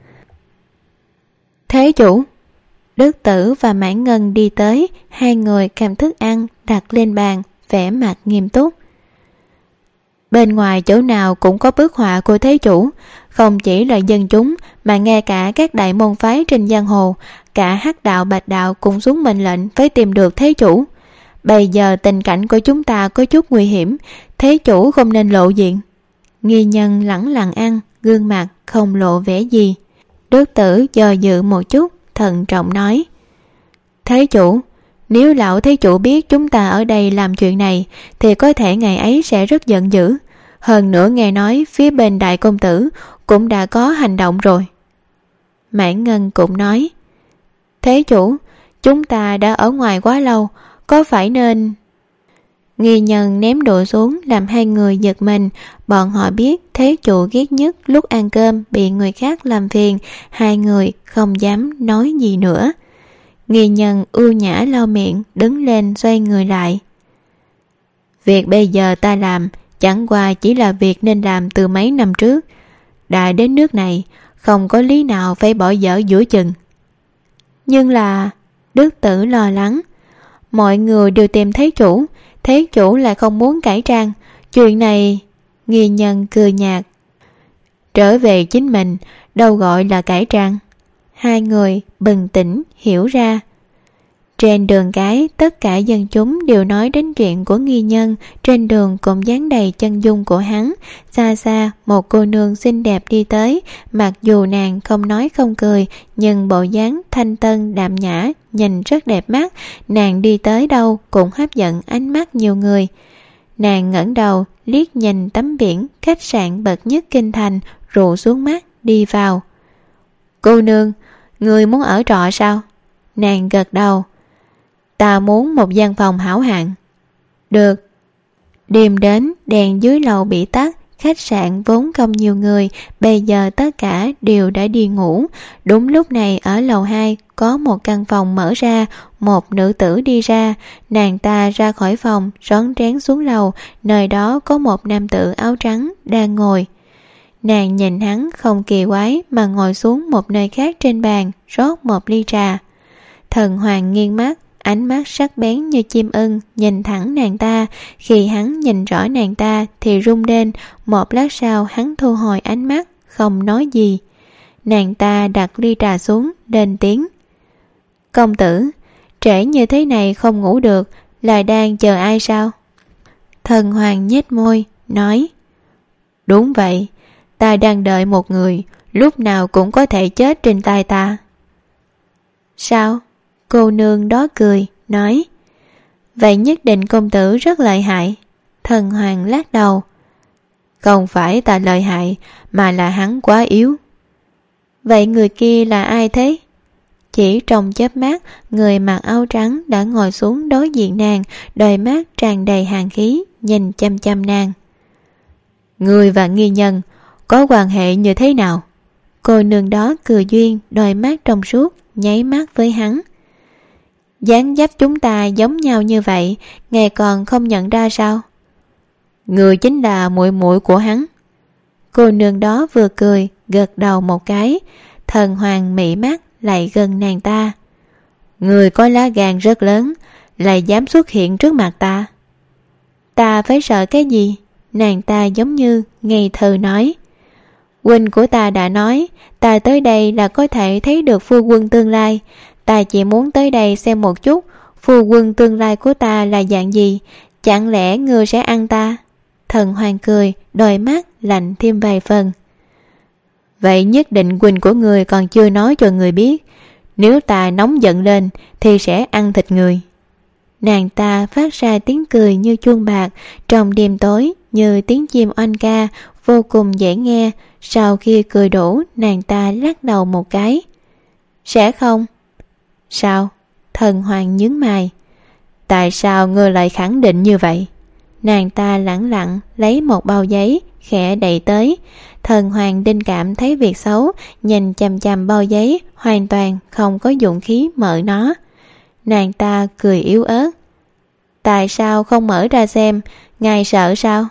Thế chủ. Đức Tử và Mãn Ngân đi tới, hai người cầm thức ăn đặt lên bàn, vẻ mặt nghiêm túc. Bên ngoài chỗ nào cũng có bức họa của thế chủ, không chỉ là dân chúng mà ngay cả các đại môn phái trên giang hồ, cả hắc đạo bạch đạo cũng xuống mệnh lệnh phải tìm được thế chủ. Bây giờ tình cảnh của chúng ta có chút nguy hiểm, thế chủ không nên lộ diện. Nghi nhân lẳng lặng ăn, gương mặt không lộ vẻ gì. Đức Tử do dự một chút, thận trọng nói. Thế chủ, nếu lão thế chủ biết chúng ta ở đây làm chuyện này thì có thể ngày ấy sẽ rất giận dữ. Hơn nữa nghe nói phía bên đại công tử cũng đã có hành động rồi. Mãn Ngân cũng nói. Thế chủ, chúng ta đã ở ngoài quá lâu, có phải nên... Nghi nhân ném đồ xuống làm hai người giật mình. Bọn họ biết thế chủ ghét nhất lúc ăn cơm bị người khác làm phiền. Hai người không dám nói gì nữa. Nghi nhân ưu nhã lau miệng, đứng lên xoay người lại. Việc bây giờ ta làm chẳng qua chỉ là việc nên làm từ mấy năm trước. Đã đến nước này, không có lý nào phải bỏ dở giữa chừng. Nhưng là... Đức Tử lo lắng. Mọi người đều tìm thế chủ, thế chủ lại không muốn cải trang. Chuyện này... Nghi nhân cười nhạt. Trở về chính mình, đâu gọi là cải trang. Hai người bừng tỉnh hiểu ra. Trên đường cái, tất cả dân chúng đều nói đến chuyện của nghi nhân. Trên đường cũng dán đầy chân dung của hắn. Xa xa một cô nương xinh đẹp đi tới. Mặc dù nàng không nói không cười, nhưng bộ dáng thanh tân đạm nhã, nhìn rất đẹp mắt. Nàng đi tới đâu cũng hấp dẫn ánh mắt nhiều người. Nàng ngẩng đầu liếc nhìn tấm biển khách sạn bậc nhất kinh thành, rụ xuống mắt đi vào. Cô nương, người muốn ở trọ sao? Nàng gật đầu. Ta muốn một gian phòng hảo hạng. Được. Đêm đến, đèn dưới lầu bị tắt, khách sạn vốn không nhiều người, bây giờ tất cả đều đã đi ngủ. Đúng lúc này ở lầu hai có một căn phòng mở ra, một nữ tử đi ra. Nàng ta ra khỏi phòng, rón rén xuống lầu, nơi đó có một nam tử áo trắng đang ngồi. Nàng nhìn hắn không kỳ quái mà ngồi xuống một nơi khác trên bàn, rót một ly trà. Thần Hoàng nghiêng mắt, ánh mắt sắc bén như chim ưng nhìn thẳng nàng ta. Khi hắn nhìn rõ nàng ta thì rung lên. Một lát sau hắn thu hồi ánh mắt, không nói gì. Nàng ta đặt ly trà xuống, lên tiếng: "Công tử, trễ như thế này không ngủ được, là đang chờ ai sao?" Thần Hoàng nhếch môi, nói: "Đúng vậy, ta đang đợi một người, lúc nào cũng có thể chết trên tay ta." "Sao?" Cô nương đó cười, nói: "Vậy nhất định công tử rất lợi hại." Thần Hoàng lắc đầu: "Không phải ta lợi hại, mà là hắn quá yếu." "Vậy người kia là ai thế?" Chỉ trong chớp mắt, người mặc áo trắng đã ngồi xuống đối diện nàng, đôi mắt tràn đầy hàn khí, nhìn chăm chăm nàng. "Ngươi và nghi nhân có quan hệ như thế nào?" Cô nương đó cười duyên, đôi mắt trong suốt, nháy mắt với hắn. "Dáng dấp chúng ta giống nhau như vậy, ngài còn không nhận ra sao?" "Người chính là muội muội của hắn." Cô nương đó vừa cười, gật đầu một cái. Thần Hoàng mị mắt lại gần nàng ta. "Người có lá gan rất lớn, lại dám xuất hiện trước mặt ta." "Ta phải sợ cái gì?" Nàng ta giống như ngây thơ nói. "Huynh của ta đã nói, ta tới đây là có thể thấy được phu quân tương lai. Ta chỉ muốn tới đây xem một chút, phu quân tương lai của ta là dạng gì, chẳng lẽ ngươi sẽ ăn ta?" Thần Hoàng cười, đôi mắt lạnh thêm vài phần. "Vậy nhất định huynh của người còn chưa nói cho người biết, nếu ta nóng giận lên thì sẽ ăn thịt người." Nàng ta phát ra tiếng cười như chuông bạc, trong đêm tối như tiếng chim oanh ca, vô cùng dễ nghe. Sau khi cười đủ, nàng ta lắc đầu một cái. "Sẽ không?" "Sao?" Thần Hoàng nhướng mày. "Tại sao ngươi lại khẳng định như vậy?" Nàng ta lẳng lặng lấy một bao giấy, khẽ đẩy tới. Thần Hoàng Đinh cảm thấy việc xấu, nhìn chằm chằm bao giấy, hoàn toàn không có dụng khí mở nó. Nàng ta cười yếu ớt. "Tại sao không mở ra xem, ngài sợ sao?"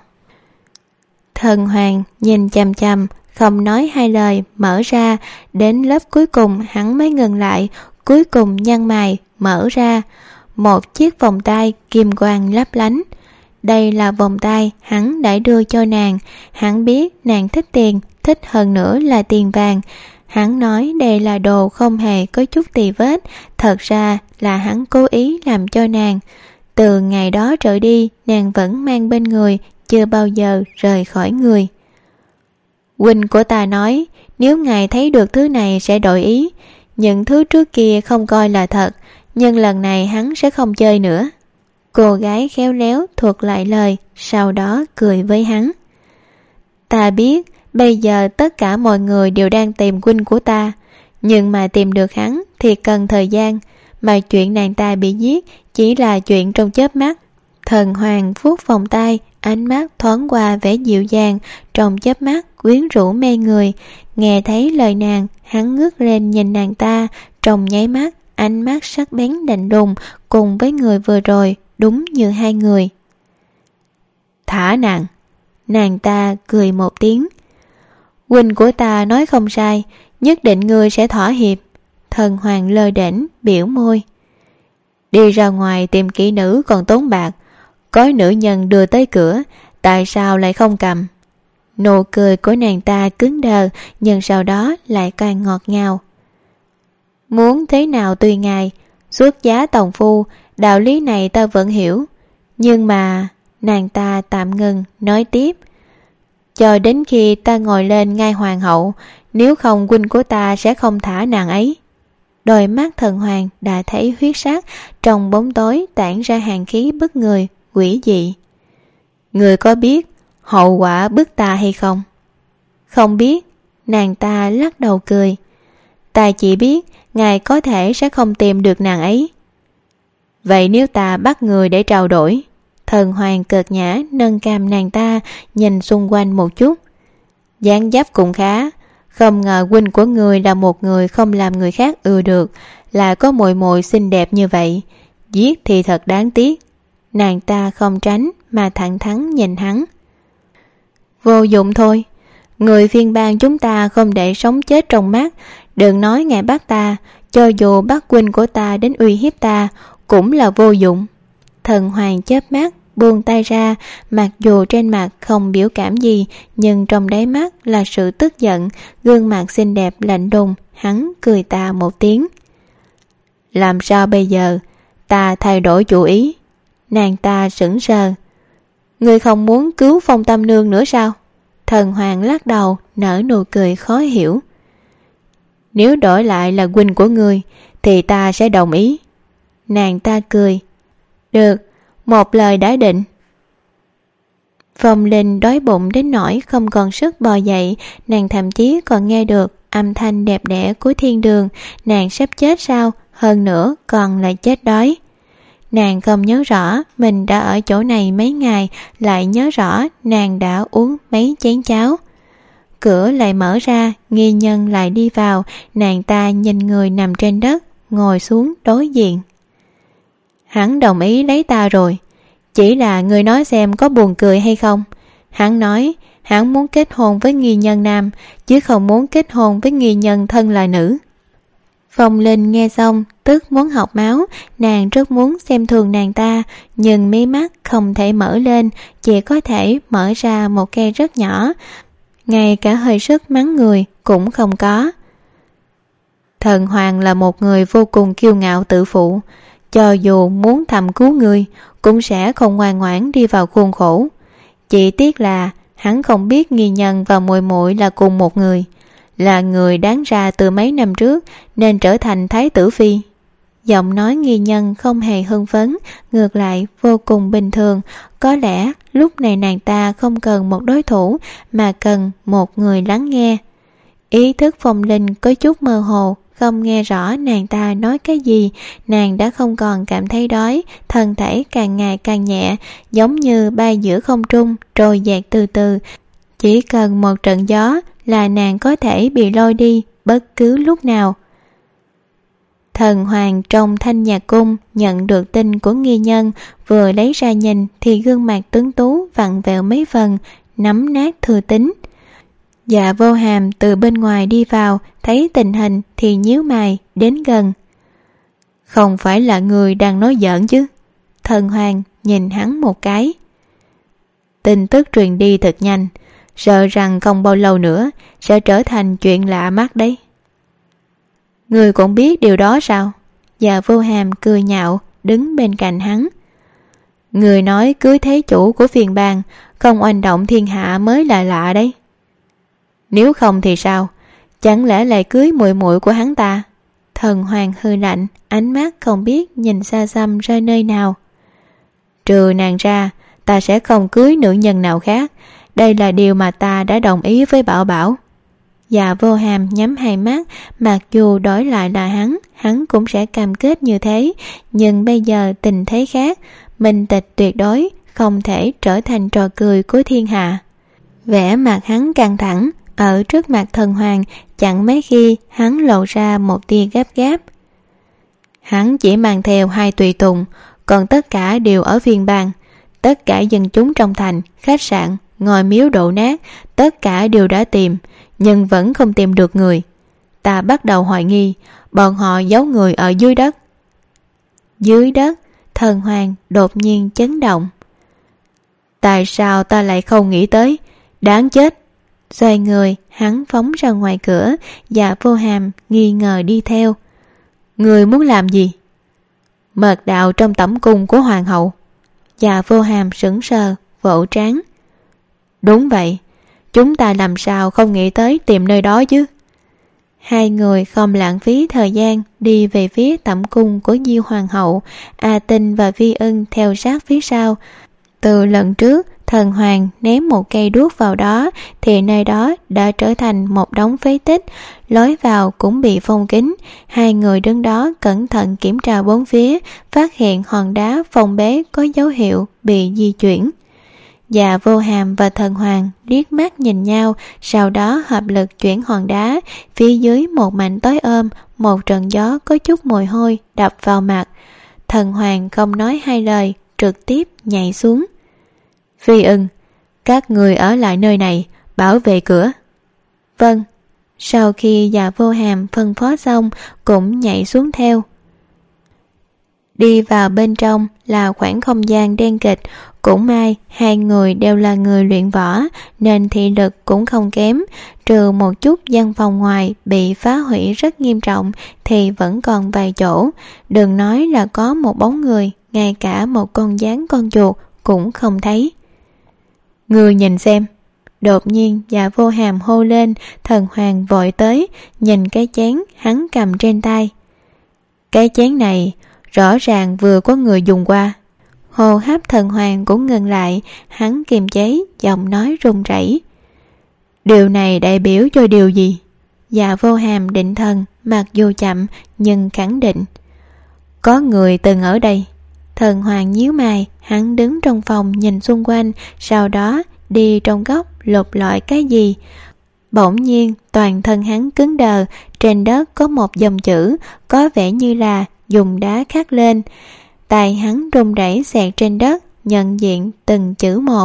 Thần Hoàng nhìn chằm chằm, không nói hai lời, mở ra. Đến lớp cuối cùng hắn mới ngừng lại, cuối cùng nhăn mày, mở ra. Một chiếc vòng tay kim quang lấp lánh. Đây là vòng tay hắn đã đưa cho nàng. Hắn biết nàng thích tiền, thích hơn nữa là tiền vàng. Hắn nói đây là đồ không hề có chút tì vết. Thật ra là hắn cố ý làm cho nàng. Từ ngày đó trở đi, nàng vẫn mang bên người, chưa bao giờ rời khỏi người. "Huynh của ta nói, nếu ngài thấy được thứ này sẽ đổi ý. Những thứ trước kia không coi là thật, nhưng lần này hắn sẽ không chơi nữa." Cô gái khéo léo thuật lại lời, sau đó cười với hắn. "Ta biết bây giờ tất cả mọi người đều đang tìm huynh của ta, nhưng mà tìm được hắn thì cần thời gian, mà chuyện nàng ta bị giết chỉ là chuyện trong chớp mắt." Thần Hoàng vuốt vòng tay, ánh mắt thoáng qua vẻ dịu dàng, trong chớp mắt quyến rũ mê người. Nghe thấy lời nàng, hắn ngước lên nhìn nàng ta, trong nháy mắt ánh mắt sắc bén lạnh lùng, cùng với người vừa rồi đúng như hai người. "Thả nàng." Nàng ta cười một tiếng. "Huynh của ta nói không sai, nhất định ngươi sẽ thỏa hiệp." Thần Hoàng lơ đễnh biểu môi. "Đi ra ngoài tìm kỹ nữ còn tốn bạc, có nữ nhân đưa tới cửa, tại sao lại không cầm?" Nụ cười của nàng ta cứng đờ, nhưng sau đó lại càng ngọt ngào. "Muốn thế nào tùy ngài, xuất giá tòng phu, đạo lý này ta vẫn hiểu. Nhưng mà..." Nàng ta tạm ngừng, nói tiếp. "Cho đến khi ta ngồi lên ngai hoàng hậu, nếu không huynh của ta sẽ không thả nàng ấy." Đôi mắt Thần Hoàng đã thấy huyết sắc, trong bóng tối tản ra hàn khí bức người, quỷ dị. "Người có biết hậu quả bức ta hay không?" "Không biết." Nàng ta lắc đầu cười. "Ta chỉ biết ngài có thể sẽ không tìm được nàng ấy." "Vậy nếu ta bắt người để trao đổi?" Thần Hoàng cợt nhã nâng cằm nàng ta, nhìn xung quanh một chút. Dáng dấp cũng khá, không ngờ huynh của người là một người không làm người khác ưa được, là có muội muội xinh đẹp như vậy. Giết thì thật đáng tiếc. Nàng ta không tránh mà thẳng thắn nhìn hắn. Vô dụng thôi, người phiên bang chúng ta không để sống chết trong mắt. Đừng nói ngài bắt ta, cho dù bắt huynh của ta đến uy hiếp ta cũng là vô dụng. Thần Hoàng chớp mắt buông tay ra, mặc dù trên mặt không biểu cảm gì, nhưng trong đáy mắt là sự tức giận. Gương mặt xinh đẹp lạnh lùng, hắn cười ta một tiếng. Làm sao bây giờ? Ta thay đổi chủ ý. Nàng ta sững sờ. Ngươi không muốn cứu Phong Tâm Nương nữa sao? Thần Hoàng lắc đầu, nở nụ cười khó hiểu. Nếu đổi lại là huynh của ngươi thì ta sẽ đồng ý. Nàng ta cười. Được, một lời đã định. Phong Linh đói bụng đến nỗi không còn sức bò dậy. Nàng thậm chí còn nghe được âm thanh đẹp đẽ của thiên đường. Nàng sắp chết sao? Hơn nữa còn là chết đói. Nàng không nhớ rõ mình đã ở chỗ này mấy ngày, lại nhớ rõ nàng đã uống mấy chén cháo. Cửa lại mở ra, nghi nhân lại đi vào. Nàng ta nhìn người nằm trên đất, ngồi xuống đối diện. Hắn đồng ý lấy ta rồi, chỉ là người nói xem có buồn cười hay không. Hắn nói hắn muốn kết hôn với nghi nhân nam, chứ không muốn kết hôn với nghi nhân thân là nữ. Phong Linh nghe xong tức muốn học máu. Nàng rất muốn xem thường nàng ta, nhưng mí mắt không thể mở lên, chỉ có thể mở ra một khe rất nhỏ, ngay cả hơi sức mắng người cũng không có. Thần Hoàng là một người vô cùng kiêu ngạo tự phụ, cho dù muốn thầm cứu người cũng sẽ không ngoan ngoãn đi vào khuôn khổ. Chỉ tiếc là hắn không biết nghi nhân và muội muội là cùng một người, là người đáng ra từ mấy năm trước nên trở thành thái tử phi. Giọng nói nghi nhân không hề hưng phấn, ngược lại vô cùng bình thường. Có lẽ lúc này nàng ta không cần một đối thủ mà cần một người lắng nghe. Ý thức Phong Linh có chút mơ hồ, không nghe rõ nàng ta nói cái gì. Nàng đã không còn cảm thấy đói, thân thể càng ngày càng nhẹ, giống như bay giữa không trung trôi dạt từ từ. Chỉ cần một trận gió là nàng có thể bị lôi đi bất cứ lúc nào. Thần Hoàng trong Thanh Nhạc Cung nhận được tin của nghi nhân, vừa lấy ra nhìn thì gương mặt tuấn tú vặn vẹo mấy phần, nắm nát thư tín. Dạ Vô Hàm từ bên ngoài đi vào, thấy tình hình thì nhíu mày đến gần. Không phải là người đang nói giỡn chứ? Thần Hoàng nhìn hắn một cái. Tin tức truyền đi thật nhanh, sợ rằng không bao lâu nữa sẽ trở thành chuyện lạ mắt đấy. Người cũng biết điều đó sao? Dạ Vô Hàm cười nhạo đứng bên cạnh hắn. Người nói cưới thế chủ của phiền bang không oanh động thiên hạ mới là lạ đấy. Nếu không thì sao? Chẳng lẽ lại cưới muội muội của hắn ta? Thần Hoàng hư lạnh, ánh mắt không biết nhìn xa xăm rơi nơi nào. Trừ nàng ra, ta sẽ không cưới nữ nhân nào khác. Đây là điều mà ta đã đồng ý với Bảo Bảo. Dạ Vô Hàm nhắm hai mắt, mặc dù đổi lại là hắn, hắn cũng sẽ cam kết như thế. Nhưng bây giờ tình thế khác, minh tịch tuyệt đối không thể trở thành trò cười của thiên hạ. Vẻ mặt hắn căng thẳng, ở trước mặt Thần Hoàng chẳng mấy khi hắn lộ ra một tia gấp gáp. Hắn chỉ mang theo hai tùy tùng, còn tất cả đều ở phiên bang. Tất cả dân chúng trong thành, khách sạn, ngôi miếu đổ nát, tất cả đều đã tìm, nhưng vẫn không tìm được người. Ta bắt đầu hoài nghi bọn họ giấu người ở dưới đất. Dưới đất? Thần Hoàng đột nhiên chấn động. Tại sao ta lại không nghĩ tới? Đáng chết! Xoay người, hắn phóng ra ngoài cửa. Dạ Vô Hàm nghi ngờ đi theo. Người muốn làm gì? Mật đạo trong tẩm cung của hoàng hậu. Dạ Vô Hàm sững sờ, vỗ trán. Đúng vậy, chúng ta làm sao không nghĩ tới tìm nơi đó chứ? Hai người không lãng phí thời gian đi về phía tẩm cung của Diêu hoàng hậu. A Tinh và Vi Ưng theo sát phía sau. Từ lần trước Thần Hoàng ném một cây đuốc vào đó thì nơi đó đã trở thành một đống phế tích. lối vào cũng bị phong kín. Hai người đứng đó cẩn thận kiểm tra bốn phía, phát hiện hòn đá phong bế có dấu hiệu bị di chuyển. Dạ Vô Hàm và Thần Hoàng liếc mắt nhìn nhau, sau đó hợp lực chuyển hòn đá. Phía dưới một mảnh tối ôm, một trận gió có chút mùi hôi đập vào mặt. Thần Hoàng không nói hai lời, trực tiếp nhảy xuống. Phi Ưng, các người ở lại nơi này, bảo vệ cửa. Vâng. Sau khi Dạ Vô Hàm phân phó xong, cũng nhảy xuống theo. Đi vào bên trong là khoảng không gian đen kịch. Cũng may hai người đều là người luyện võ nên thị lực cũng không kém. Trừ một chút văn phòng ngoài bị phá hủy rất nghiêm trọng thì vẫn còn vài chỗ. Đừng nói là có một bóng người, ngay cả một con gián con chuột cũng không thấy. Người nhìn xem. Đột nhiên Dạ Vô Hàm hô lên. Thần Hoàng vội tới, nhìn cái chén hắn cầm trên tay. Cái chén này rõ ràng vừa có người dùng qua. Hô hấp Thần Hoàng cũng ngừng lại, hắn kiềm chế, giọng nói run rẩy. Điều này đại biểu cho điều gì? Dạ Vô Hàm định thần, mặc dù chậm nhưng khẳng định. Có người từng ở đây. Thần Hoàng nhíu mày, hắn đứng trong phòng nhìn xung quanh, sau đó đi trong góc lục lọi cái gì. Bỗng nhiên toàn thân hắn cứng đờ, trên đất có một dòng chữ, có vẻ như là dùng đá khắc lên. Tay hắn run rẩy xẹt trên đất, nhận diện từng chữ một.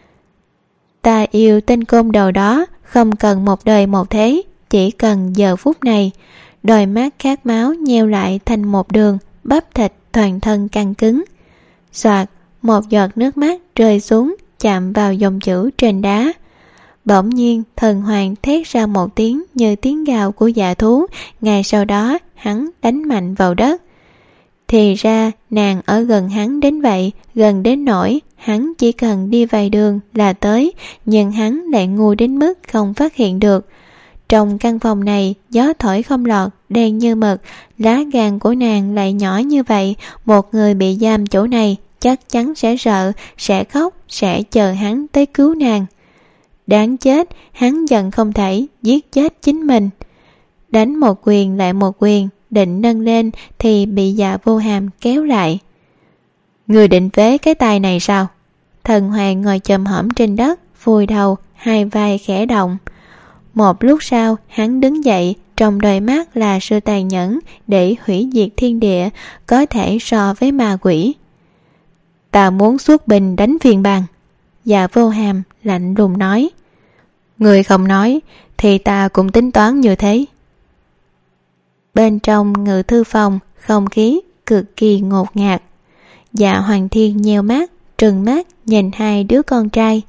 Ta yêu tên côn đồ đó, không cần một đời một thế, chỉ cần giờ phút này. Đôi mắt khát máu nheo lại thành một đường, bắp thịt toàn thân căng cứng. Xoạt, một giọt nước mắt rơi xuống, chạm vào dòng chữ trên đá. Bỗng nhiên Thần Hoàng thét ra một tiếng như tiếng gào của dạ thú. Ngay sau đó hắn đánh mạnh vào đất. Thì ra nàng ở gần hắn đến vậy, gần đến nỗi hắn chỉ cần đi vài đường là tới, nhưng hắn lại ngu đến mức không phát hiện được. Trong căn phòng này gió thổi không lọt, đen như mực, lá gan của nàng lại nhỏ như vậy. Một người bị giam chỗ này chắc chắn sẽ sợ, sẽ khóc, sẽ chờ hắn tới cứu nàng. Đáng chết, hắn giận không thể giết chết chính mình. Đánh một quyền lại một quyền, định nâng lên thì bị Dạ Vô Hàm kéo lại. Người định phế cái tay này sao? Thần Hoàng ngồi chồm hổm trên đất, vùi đầu, hai vai khẽ động. Một lúc sau hắn đứng dậy, trong đôi mắt là sự tàn nhẫn để hủy diệt thiên địa, có thể so với ma quỷ. Ta muốn xuất binh đánh Phiên Bang. Dạ Vô Hàm lạnh lùng nói. Người không nói thì ta cũng tính toán như thế. Bên trong ngự thư phòng, không khí cực kỳ ngột ngạt. Dạ Hoàng Thiên nheo mắt, trừng mắt nhìn hai đứa con trai.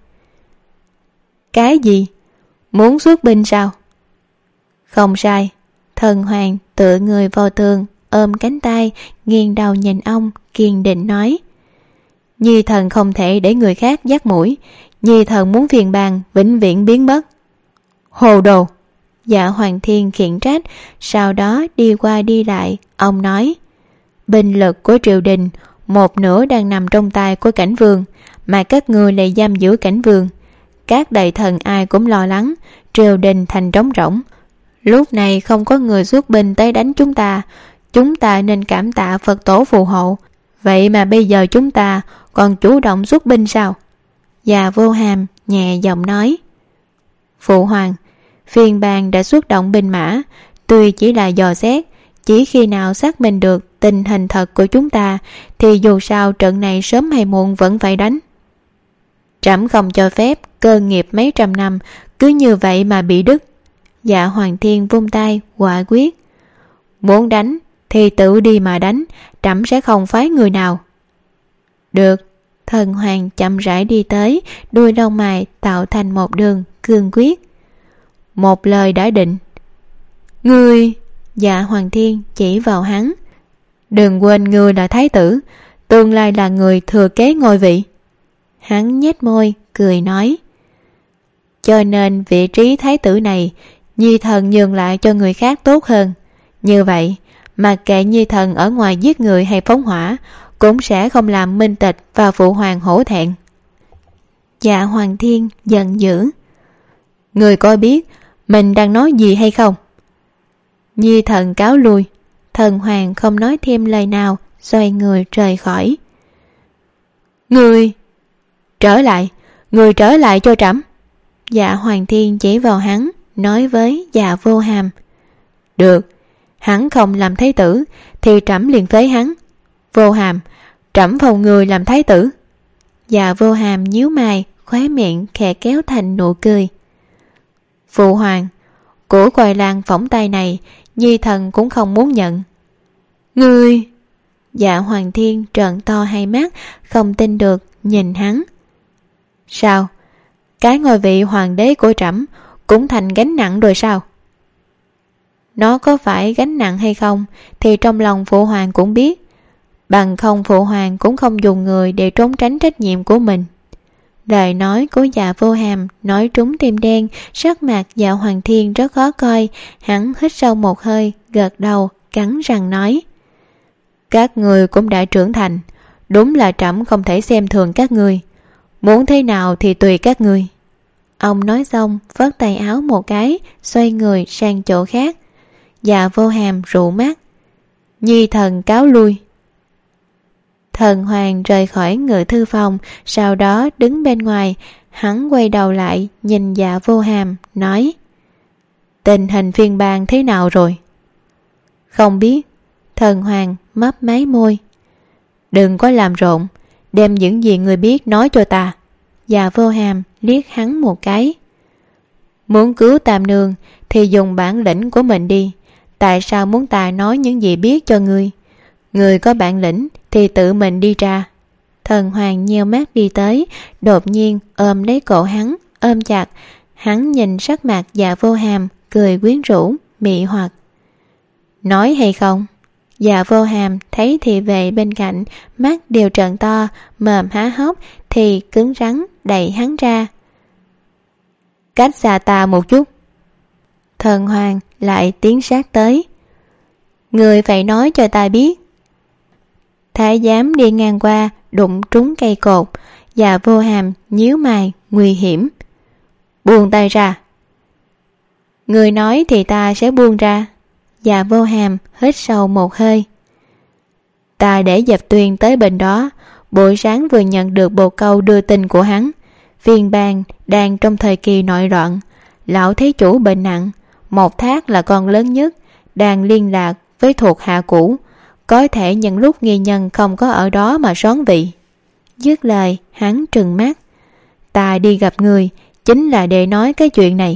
Cái gì? Muốn xuất binh sao? Không sai. Thần Hoàng tựa người vào tường, ôm cánh tay, nghiêng đầu nhìn ông, kiên định nói. Nhi thần không thể để người khác dắt mũi. Nhi thần muốn Phiên Bang vĩnh viễn biến mất. Hồ đồ! Dạ Hoàng Thiên khiển trách, sau đó đi qua đi lại, ông nói. Binh lực của triều đình, một nửa đang nằm trong tay của Cảnh Vương, mà các ngươi lại giam giữ Cảnh Vương. Các đại thần ai cũng lo lắng, triều đình thành trống rỗng. Lúc này không có người xuất binh tới đánh chúng ta, chúng ta nên cảm tạ Phật tổ phù hộ. Vậy mà bây giờ chúng ta còn chủ động xuất binh sao? Dạ Vô Hàm nhẹ giọng nói. Phụ hoàng, Phiên Bang đã xuất động binh mã, tuy chỉ là dò xét, chỉ khi nào xác minh được tình hình thật của chúng ta thì dù sao trận này sớm hay muộn vẫn phải đánh. Trẫm không cho phép cơ nghiệp mấy trăm năm cứ như vậy mà bị đứt. Dạ Hoàng Thiên vung tay quả quyết. Muốn đánh thì tự đi mà đánh, trẫm sẽ không phái người nào. Được. Thần Hoàng chậm rãi đi tới, đuôi lông mày tạo thành một đường cương quyết. Một lời đã định. Ngươi! Dạ Hoàng Thiên chỉ vào hắn. Đừng quên ngươi là thái tử, tương lai là người thừa kế ngôi vị. Hắn nhếch môi cười nói. Cho nên vị trí thái tử này Nhi thần nhường lại cho người khác tốt hơn. Như vậy mặc kệ Nhi thần ở ngoài giết người hay phóng hỏa cũng sẽ không làm Minh Tịch và phụ hoàng hổ thẹn. Dạ Hoàng Thiên giận dữ. Người có biết mình đang nói gì hay không? Nhi thần cáo lui. Thần hoàng không nói thêm lời nào, xoay người rời khỏi. Người trở lại, người trở lại cho trẫm. Dạ Hoàng Thiên chỉ vào hắn, nói với Dạ Vô Hàm. Được, hắn không làm thái tử thì trẫm liền phế hắn. Vô Hàm, trẫm phòng người làm thái tử. Dạ Vô Hàm nhíu mày, khóe miệng khẽ kéo thành nụ cười. Phụ hoàng, của Quài Lang phỏng tay này, Nhi thần cũng không muốn nhận. Ngươi! Dạ Hoàng Thiên trợn to hai mắt, không tin được nhìn hắn. Sao? Cái ngôi vị hoàng đế của trẫm cũng thành gánh nặng rồi sao? Nó có phải gánh nặng hay không thì trong lòng phụ hoàng cũng biết. Bằng không phụ hoàng cũng không dùng người để trốn tránh trách nhiệm của mình. Lời nói của Dạ Vô Hàm nói trúng tim đen, sắc mặt Dạ Hoàng Thiên rất khó coi. Hắn hít sâu một hơi, gật đầu, cắn răng nói. Các người cũng đã trưởng thành, đúng là trẫm không thể xem thường các người. Muốn thế nào thì tùy các người. Ông nói xong, phất tay áo một cái, xoay người sang chỗ khác. Dạ Vô Hàm rụ mắt. Nhi thần cáo lui. Thần hoàng rời khỏi ngự thư phòng, sau đó đứng bên ngoài. Hắn quay đầu lại nhìn Dạ Vô Hàm, nói. Tình hình phiên bang thế nào rồi? Không biết. Thần hoàng mấp máy môi. Đừng có làm rộn, đem những gì người biết nói cho ta. Dạ Vô Hàm liếc hắn một cái. Muốn cứu Tam Nương thì dùng bản lĩnh của mình đi. Tại sao muốn ta nói những gì biết cho ngươi? Người có bản lĩnh thì tự mình đi ra. Thần hoàng nheo mắt đi tới, đột nhiên ôm lấy cổ hắn, ôm chặt. Hắn nhìn sắc mặt Dạ Vô Hàm, cười quyến rũ, mị hoặc. Nói hay không? Dạ Vô Hàm thấy thị vệ bên cạnh, mắt đều trợn to, mồm há hốc thì cứng rắn đẩy hắn ra. Cách xa ta một chút. Thần hoàng lại tiến sát tới. Người phải nói cho ta biết. Thái giám đi ngang qua, đụng trúng cây cột. Dạ Vô Hàm nhíu mày, nguy hiểm. Buông tay ra. Người nói thì ta sẽ buông ra. Dạ Vô Hàm hít sâu một hơi. Ta để Dập Tuyên tới bên đó. Buổi sáng vừa nhận được bồ câu đưa tin của hắn. Phiên bang đang trong thời kỳ nội loạn. Lão Thế Chủ bệnh nặng. Một Thác là con lớn nhất, đang liên lạc với thuộc hạ cũ. Có thể nhân lúc nghi nhân không có ở đó mà xón vị. Dứt lời hắn trừng mắt. Ta đi gặp người chính là để nói cái chuyện này.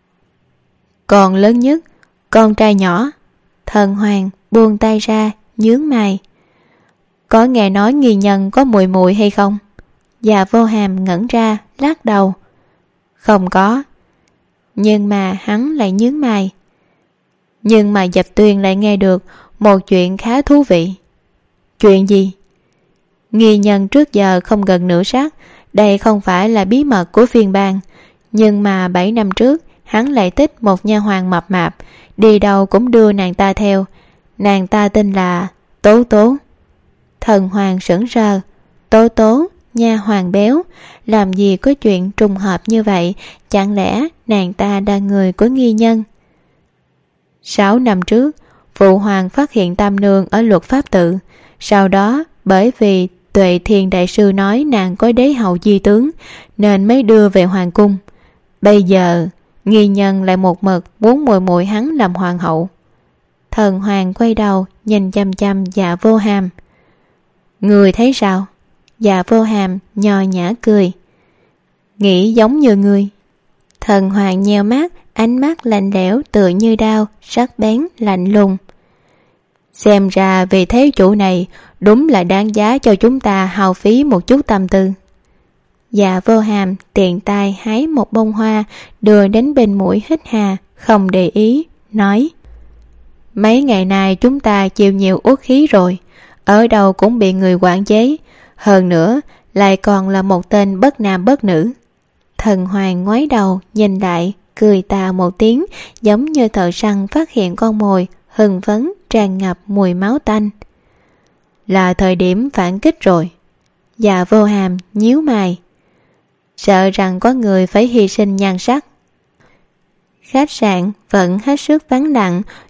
Còn lớn nhất, con trai nhỏ. Thần hoàng buông tay ra, nhướng mày. Có nghe nói nghi nhân có mùi mùi hay không? Dạ Vô Hàm ngẩn ra, lắc đầu. Không có. Nhưng mà hắn lại nhướng mày. Nhưng mà Dập Tuyên lại nghe được một chuyện khá thú vị. Chuyện gì? Nghi nhân trước giờ không gần nửa sát. Đây không phải là bí mật của phiên bang. Nhưng mà bảy năm trước hắn lại thích một nha hoàn mập mạp, đi đâu cũng đưa nàng ta theo. Nàng ta tên là Tố Tố. Thần hoàng sững sờ. Tố Tố, nha hoàn béo, làm gì có chuyện trùng hợp như vậy? Chẳng lẽ nàng ta là người của nghi nhân? Sáu năm trước, phụ hoàng phát hiện Tam Nương ở Luật Pháp Tự. Sau đó bởi vì Tuệ Thiền đại sư nói nàng có đế hậu di tướng, nên mới đưa về hoàng cung. Bây giờ nghi nhân lại một mực muốn muội muội hắn làm hoàng hậu. Thần hoàng quay đầu nhìn chăm chăm Dạ Vô Hàm. Người thấy sao? Dạ Vô Hàm nhò nhã cười. Nghĩ giống như ngươi. Thần hoàng nheo mắt, ánh mắt lạnh lẽo tựa như đao, sắc bén lạnh lùng. Xem ra vị thế chủ này đúng là đáng giá cho chúng ta hao phí một chút tâm tư. Dạ Vô Hàm tiện tay hái một bông hoa, đưa đến bên mũi hít hà, không để ý, nói. Mấy ngày nay chúng ta chịu nhiều uất khí rồi, ở đâu cũng bị người quản chế, hơn nữa lại còn là một tên bất nam bất nữ. Thần hoàng ngoái đầu nhìn lại, cười tà một tiếng, giống như thợ săn phát hiện con mồi, hưng phấn tràn ngập mùi máu tanh. Là thời điểm phản kích rồi. Dạ Vô Hàm nhíu mày. Sợ rằng có người phải hy sinh nhan sắc. Khách sạn vẫn hết sức vắng lặng,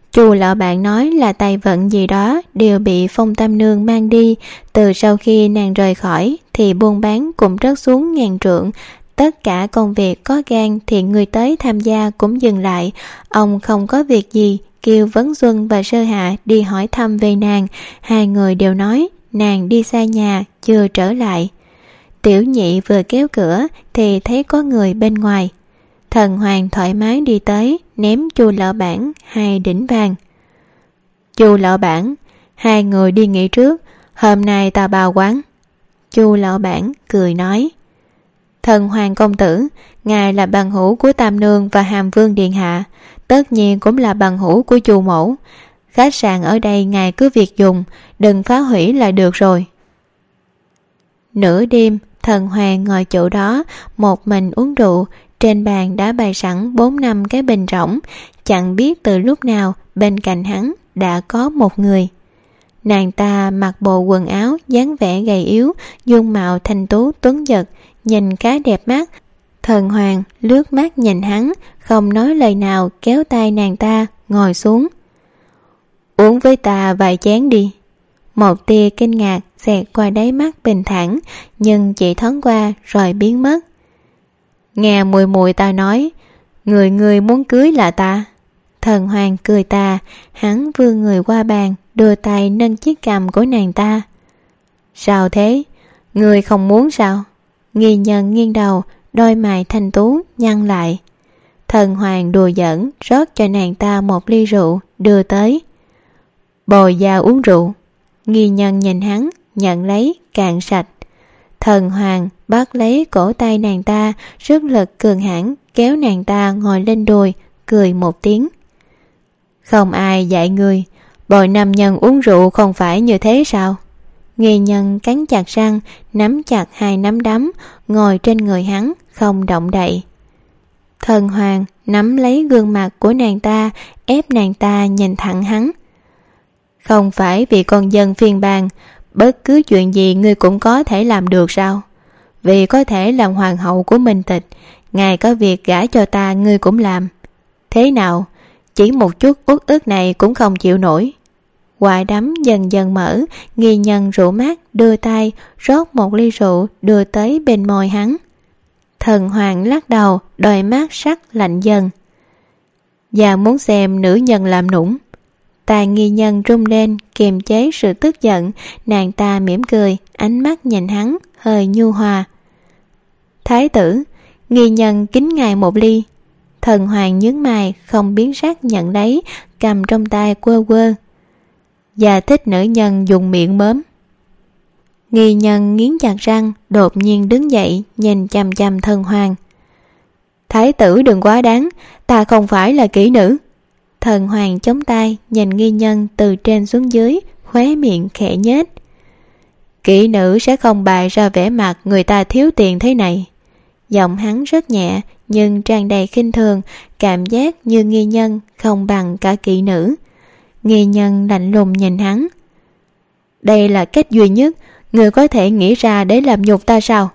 Chu lão bạn nói là tài vận gì đó đều bị Phong Tam Nương mang đi. Từ sau khi nàng rời khỏi thì buôn bán cũng rớt xuống ngàn trượng. Tất cả công việc có gan thì người tới tham gia cũng dừng lại. Ông không có việc gì, kêu Vấn Xuân và Sơ Hạ đi hỏi thăm về nàng. Hai người đều nói nàng đi xa nhà, chưa trở lại. Tiểu nhị vừa kéo cửa thì thấy có người bên ngoài. Thần Hoàng thoải mái đi tới, ném Chu lão bản hai đỉnh vàng. Chu lão bản, hai người đi nghỉ trước, hôm nay ta bao quán. Chu lão bản cười nói. Thần Hoàng công tử, ngài là bằng hữu của Tam Nương và Hàm Vương điện hạ, tất nhiên cũng là bằng hữu của Chu mẫu. Khách sạn ở đây ngài cứ việc dùng, đừng phá hủy là được rồi. Nửa đêm, Thần Hoàng ngồi chỗ đó một mình uống rượu. Trên bàn đã bày sẵn bốn năm cái bình rỗng. Chẳng biết từ lúc nào bên cạnh hắn đã có một người. Nàng ta mặc bộ quần áo dáng vẻ gầy yếu, dung mạo thanh tú tuấn giật, nhìn khá đẹp mắt. Thần Hoàng lướt mắt nhìn hắn, không nói lời nào, kéo tay nàng ta ngồi xuống. Uống với ta vài chén đi. Một tia kinh ngạc xẹt qua đáy mắt bình thản, nhưng chỉ thoáng qua rồi biến mất. Nghe mùi mùi ta nói, người người muốn cưới là ta. Thần Hoàng cười tà, hắn vươn người qua bàn, đưa tay nâng chiếc cằm của nàng ta. Sao thế? Người không muốn sao? Nghi Nhân nghiêng đầu, đôi mày thanh tú nhăn lại. Thần Hoàng đùa giỡn rót cho nàng ta một ly rượu, đưa tới. Bồi da uống rượu. Nghi Nhân nhìn hắn, nhận lấy, cạn sạch. Thần Hoàng bắt lấy cổ tay nàng ta, sức lực cường hãn kéo nàng ta ngồi lên đùi, cười một tiếng. Không ai dạy người, bồi nam nhân uống rượu không phải như thế sao? Nghi Nhân cắn chặt răng, nắm chặt hai nắm đấm, ngồi trên người hắn, không động đậy. Thần Hoàng nắm lấy gương mặt của nàng ta, ép nàng ta nhìn thẳng hắn. Không phải vì con dân phiên bang, bất cứ chuyện gì ngươi cũng có thể làm được sao? Vì có thể làm hoàng hậu của Minh Tịch, ngài có việc gả cho ta ngươi cũng làm. Thế nào? Chỉ một chút uất ức này cũng không chịu nổi. Quả đấm dần dần mở, Nghi Nhân rủ mắt, đưa tay rót một ly rượu đưa tới bên môi hắn. Thần Hoàng lắc đầu, đôi mắt sắc lạnh dần. Và muốn xem nữ nhân làm nũng. Tai Nghi Nhân rung lên, kiềm chế sự tức giận. Nàng ta mỉm cười, ánh mắt nhìn hắn hơi nhu hòa. Thái tử, Nghi Nhân kính ngài một ly. Thần Hoàng nhướng mày, không biến sắc nhận lấy, cầm trong tay quơ quơ. Và thích nữ nhân dùng miệng mớm. Nghi Nhân nghiến chặt răng, đột nhiên đứng dậy, nhìn chằm chằm Thần Hoàng. Thái tử đừng quá đáng, ta không phải là kỹ nữ. Thần Hoàng chống tay, nhìn Nghi Nhân từ trên xuống dưới, khóe miệng khẽ nhếch. Kỹ nữ sẽ không bày ra vẻ mặt người ta thiếu tiền thế này. Giọng hắn rất nhẹ, nhưng tràn đầy khinh thường, cảm giác như Nghi Nhân không bằng cả kỹ nữ. Nghi Nhân lạnh lùng nhìn hắn. Đây là cách duy nhất người có thể nghĩ ra để làm nhục ta sao?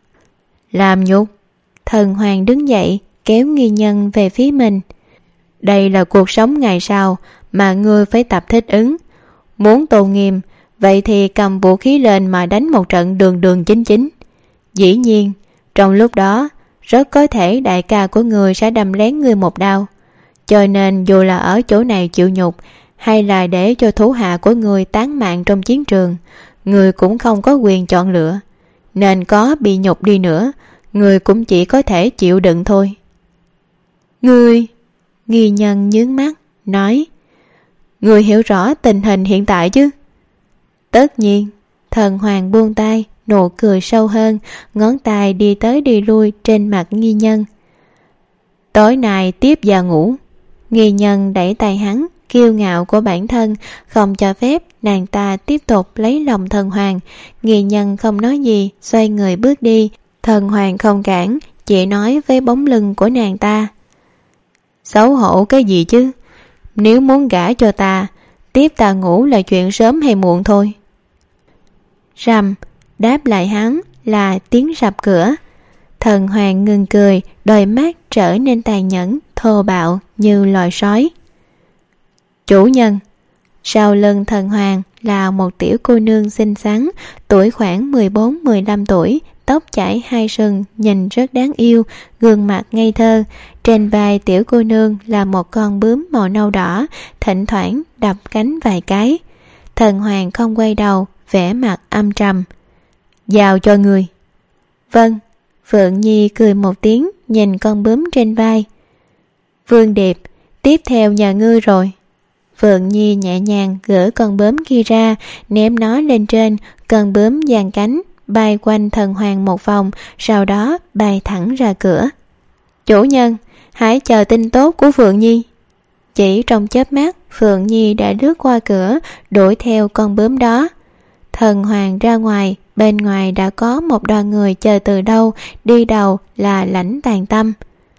Làm nhục? Thần Hoàng đứng dậy, kéo Nghi Nhân về phía mình. Đây là cuộc sống ngày sau mà ngươi phải tập thích ứng. Muốn tôn nghiêm, vậy thì cầm vũ khí lên mà đánh một trận đường đường chính chính. Dĩ nhiên, trong lúc đó, rất có thể đại ca của ngươi sẽ đâm lén ngươi một đao. Cho nên dù là ở chỗ này chịu nhục, hay là để cho thủ hạ của ngươi tán mạng trong chiến trường, ngươi cũng không có quyền chọn lựa. Nên có bị nhục đi nữa, ngươi cũng chỉ có thể chịu đựng thôi. Ngươi... Nghi Nhân nhướng mắt, nói. Ngươi hiểu rõ tình hình hiện tại chứ? Tất nhiên. Thần Hoàng buông tay, nụ cười sâu hơn, ngón tay đi tới đi lui trên mặt Nghi Nhân. Tối nay tiếp và ngủ. Nghi Nhân đẩy tay hắn, kiêu ngạo của bản thân, không cho phép nàng ta tiếp tục lấy lòng Thần Hoàng. Nghi Nhân không nói gì, xoay người bước đi. Thần Hoàng không cản, chỉ nói với bóng lưng của nàng ta. Xấu hổ cái gì chứ? Nếu muốn gả cho ta, tiếp ta ngủ là chuyện sớm hay muộn thôi. Rầm, đáp lại hắn là tiếng rập cửa. Thần Hoàng ngừng cười, đôi mắt trở nên tàn nhẫn, thô bạo như loài sói. Chủ nhân. Sau lưng thần hoàng là một tiểu cô nương xinh xắn, tuổi khoảng mười bốn mười lăm tuổi, tóc chải hai sừng, nhìn rất đáng yêu, gương mặt ngây thơ. Trên vai tiểu cô nương là một con bướm màu nâu đỏ, thỉnh thoảng đập cánh vài cái. Thần hoàng không quay đầu, vẻ mặt âm trầm. Giao cho người. Vâng. Phượng Nhi cười một tiếng, nhìn con bướm trên vai. Vương Điệp, tiếp theo nhà ngươi rồi. Phượng Nhi nhẹ nhàng gỡ con bướm kia ra, ném nó lên trên. Con bướm dang cánh bay quanh thần hoàng một vòng, sau đó bay thẳng ra cửa. Chủ nhân, hãy chờ tin tốt của Phượng Nhi. Chỉ trong chớp mắt, Phượng Nhi đã lướt qua cửa, đuổi theo con bướm đó. Thần hoàng ra ngoài, bên ngoài đã có một đoàn người chờ từ đâu, đi đầu là Lãnh Tàn Tâm.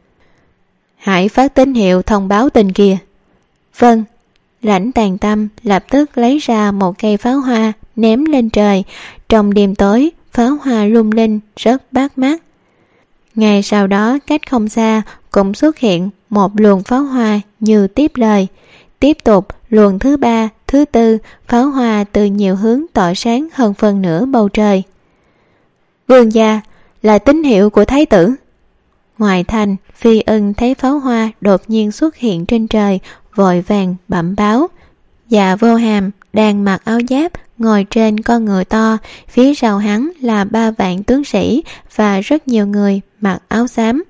Hãy phát tín hiệu thông báo tin kia. Vâng. Lãnh Tàn Tâm lập tức lấy ra một cây pháo hoa, ném lên trời. Trong đêm tối, pháo hoa lung linh rất bắt mắt. Ngay sau đó, cách không xa cũng xuất hiện một luồng pháo hoa như tiếp lời. Tiếp tục luồng thứ ba, thứ tư, pháo hoa từ nhiều hướng tỏa sáng hơn phần nửa bầu trời. Vương gia, là tín hiệu của thái tử. Ngoài thành, Phi Ưng thấy pháo hoa đột nhiên xuất hiện trên trời, vội vàng bẩm báo. Dạ Vô Hàm đang mặc áo giáp, ngồi trên con ngựa to, phía sau hắn là ba vạn tướng sĩ và rất nhiều người mặc áo xám.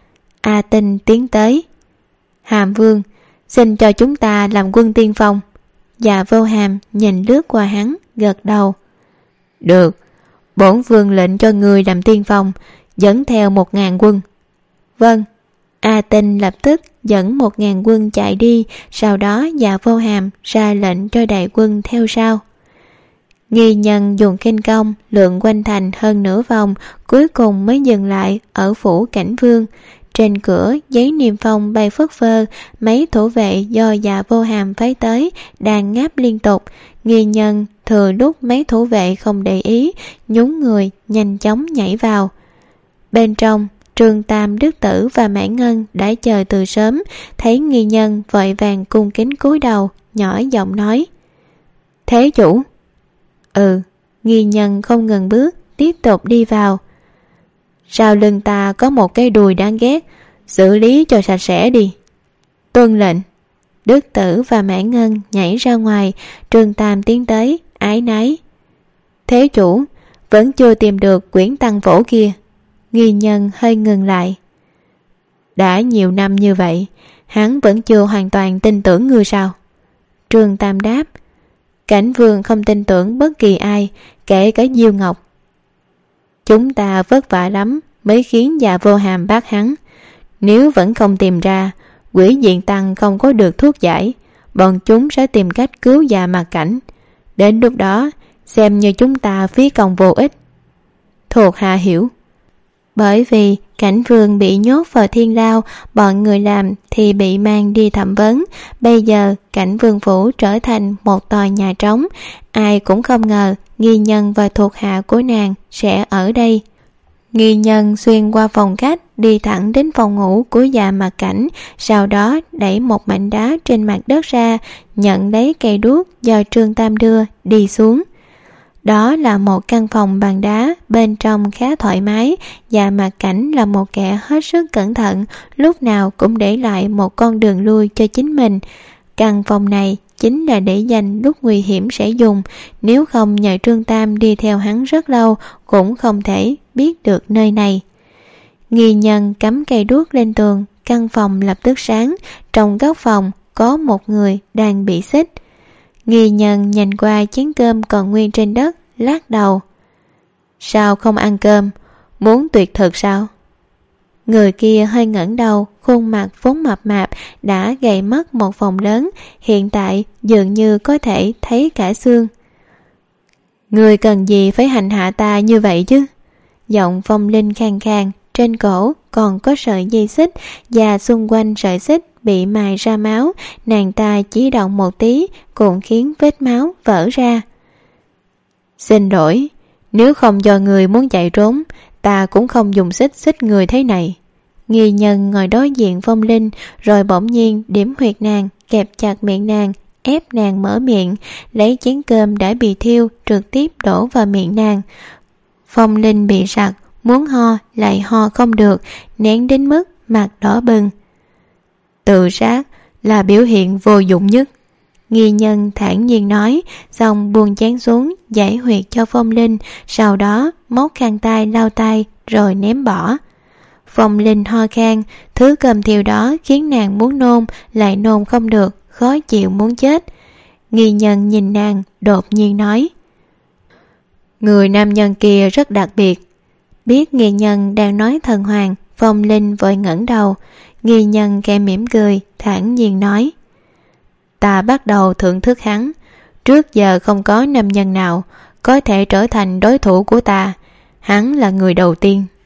A Tinh tiến tới. Hàm Vương, xin cho chúng ta làm quân tiên phong. Dạ Vô Hàm nhìn lướt qua hắn, gật đầu. Được, bổn vương lệnh cho người làm tiên phong, dẫn theo một ngàn quân. Vâng. A Tinh lập tức dẫn một ngàn quân chạy đi, sau đó Dạ Vô Hàm ra lệnh cho đại quân theo sau. Nghi Nhân dùng khinh công lượn quanh thành hơn nửa vòng, cuối cùng mới dừng lại ở phủ Cảnh Vương. Trên cửa giấy niêm phong bay phất phơ, mấy thủ vệ do Dạ Vô Hàm phái tới đang ngáp liên tục. Nghi Nhân thừa lúc mấy thủ vệ không để ý, nhún người nhanh chóng nhảy vào. Bên trong, Trương Tam, Đức Tử và Mãn Ngân đã chờ từ sớm, thấy Nghi Nhân vội vàng cung kính cúi đầu, nhỏ giọng nói. Thế chủ? Ừ. Nghi Nhân không ngừng bước, tiếp tục đi vào. Sau lưng ta có một cái đùi đáng ghét, xử lý cho sạch sẽ đi. Tuân lệnh. Đức Tử và Mãn Ngân nhảy ra ngoài. Trương Tam tiến tới, ái náy. Thế chủ, vẫn chưa tìm được quyển tăng phổ kia. Nghi Nhân hơi ngừng lại. Đã nhiều năm như vậy, hắn vẫn chưa hoàn toàn tin tưởng ngươi sao? Trương Tam đáp. Cảnh Vương không tin tưởng bất kỳ ai, kể cả Diêu Ngọc. Chúng ta vất vả lắm mới khiến Dạ Vô Hàm bắt hắn. Nếu vẫn không tìm ra, Quỷ Diện Tăng không có được thuốc giải, bọn chúng sẽ tìm cách cứu Dạ Mặt Cảnh. Đến lúc đó, xem như chúng ta phí công vô ích. Thuộc hạ hiểu. Bởi vì Cảnh Vương bị nhốt vào thiên lao, bọn người làm thì bị mang đi thẩm vấn. Bây giờ Cảnh Vương phủ trở thành một tòa nhà trống. Ai cũng không ngờ Nghi Nhân và thuộc hạ của nàng sẽ ở đây. Nghi Nhân xuyên qua phòng khách, đi thẳng đến phòng ngủ của Dạ Mặt Cảnh, sau đó đẩy một mảnh đá trên mặt đất ra, nhận lấy cây đuốc do Trương Tam đưa, đi xuống. Đó là một căn phòng bằng đá, bên trong khá thoải mái. Dạ Mặt Cảnh là một kẻ hết sức cẩn thận, lúc nào cũng để lại một con đường lui cho chính mình. Căn phòng này chính là để dành lúc nguy hiểm sẽ dùng, nếu không nhờ Trương Tam đi theo hắn rất lâu cũng không thể biết được nơi này. Nghi Nhân cắm cây đuốc lên tường, căn phòng lập tức sáng. Trong góc phòng có một người đang bị xích. Nghi Nhân nhìn qua chén cơm còn nguyên trên đất, lắc đầu. Sao không ăn cơm? Muốn tuyệt thực sao? Người kia hơi ngẩng đầu, khuôn mặt vốn mập mạp đã gầy mất một vòng lớn, hiện tại dường như có thể thấy cả xương. Người cần gì phải hành hạ ta như vậy chứ? Giọng Phong Linh khàn khàn, trên cổ còn có sợi dây xích, và xung quanh sợi xích bị mài ra máu. Nàng ta chỉ động một tí cũng khiến vết máu vỡ ra. Xin lỗi, nếu không do người muốn chạy trốn, ta cũng không dùng xích xích người thế này. Nghi Nhân ngồi đối diện Phong Linh, rồi bỗng nhiên điểm huyệt nàng, kẹp chặt miệng nàng, ép nàng mở miệng, lấy chén cơm đã bị thiêu trực tiếp đổ vào miệng nàng. Phong Linh bị sặc, muốn ho lại ho không được, nén đến mức mặt đỏ bừng. Tự sát là biểu hiện vô dụng nhất, Nghi Nhân thản nhiên nói, xong buông chén xuống giải huyệt cho Phong Linh, sau đó móc khăn tay lau tay rồi ném bỏ. Phong Linh ho khan, thứ cơm thiêu đó khiến nàng muốn nôn lại nôn không được, khó chịu muốn chết. Nghi Nhân nhìn nàng đột nhiên nói, người nam nhân kia rất đặc biệt. Biết Nghi Nhân đang nói thần hoàng, Phong Linh vội ngẩng đầu. Nghi Nhân khẽ mỉm cười, thản nhiên nói, ta bắt đầu thưởng thức hắn. Trước giờ không có nam nhân nào có thể trở thành đối thủ của ta, hắn là người đầu tiên.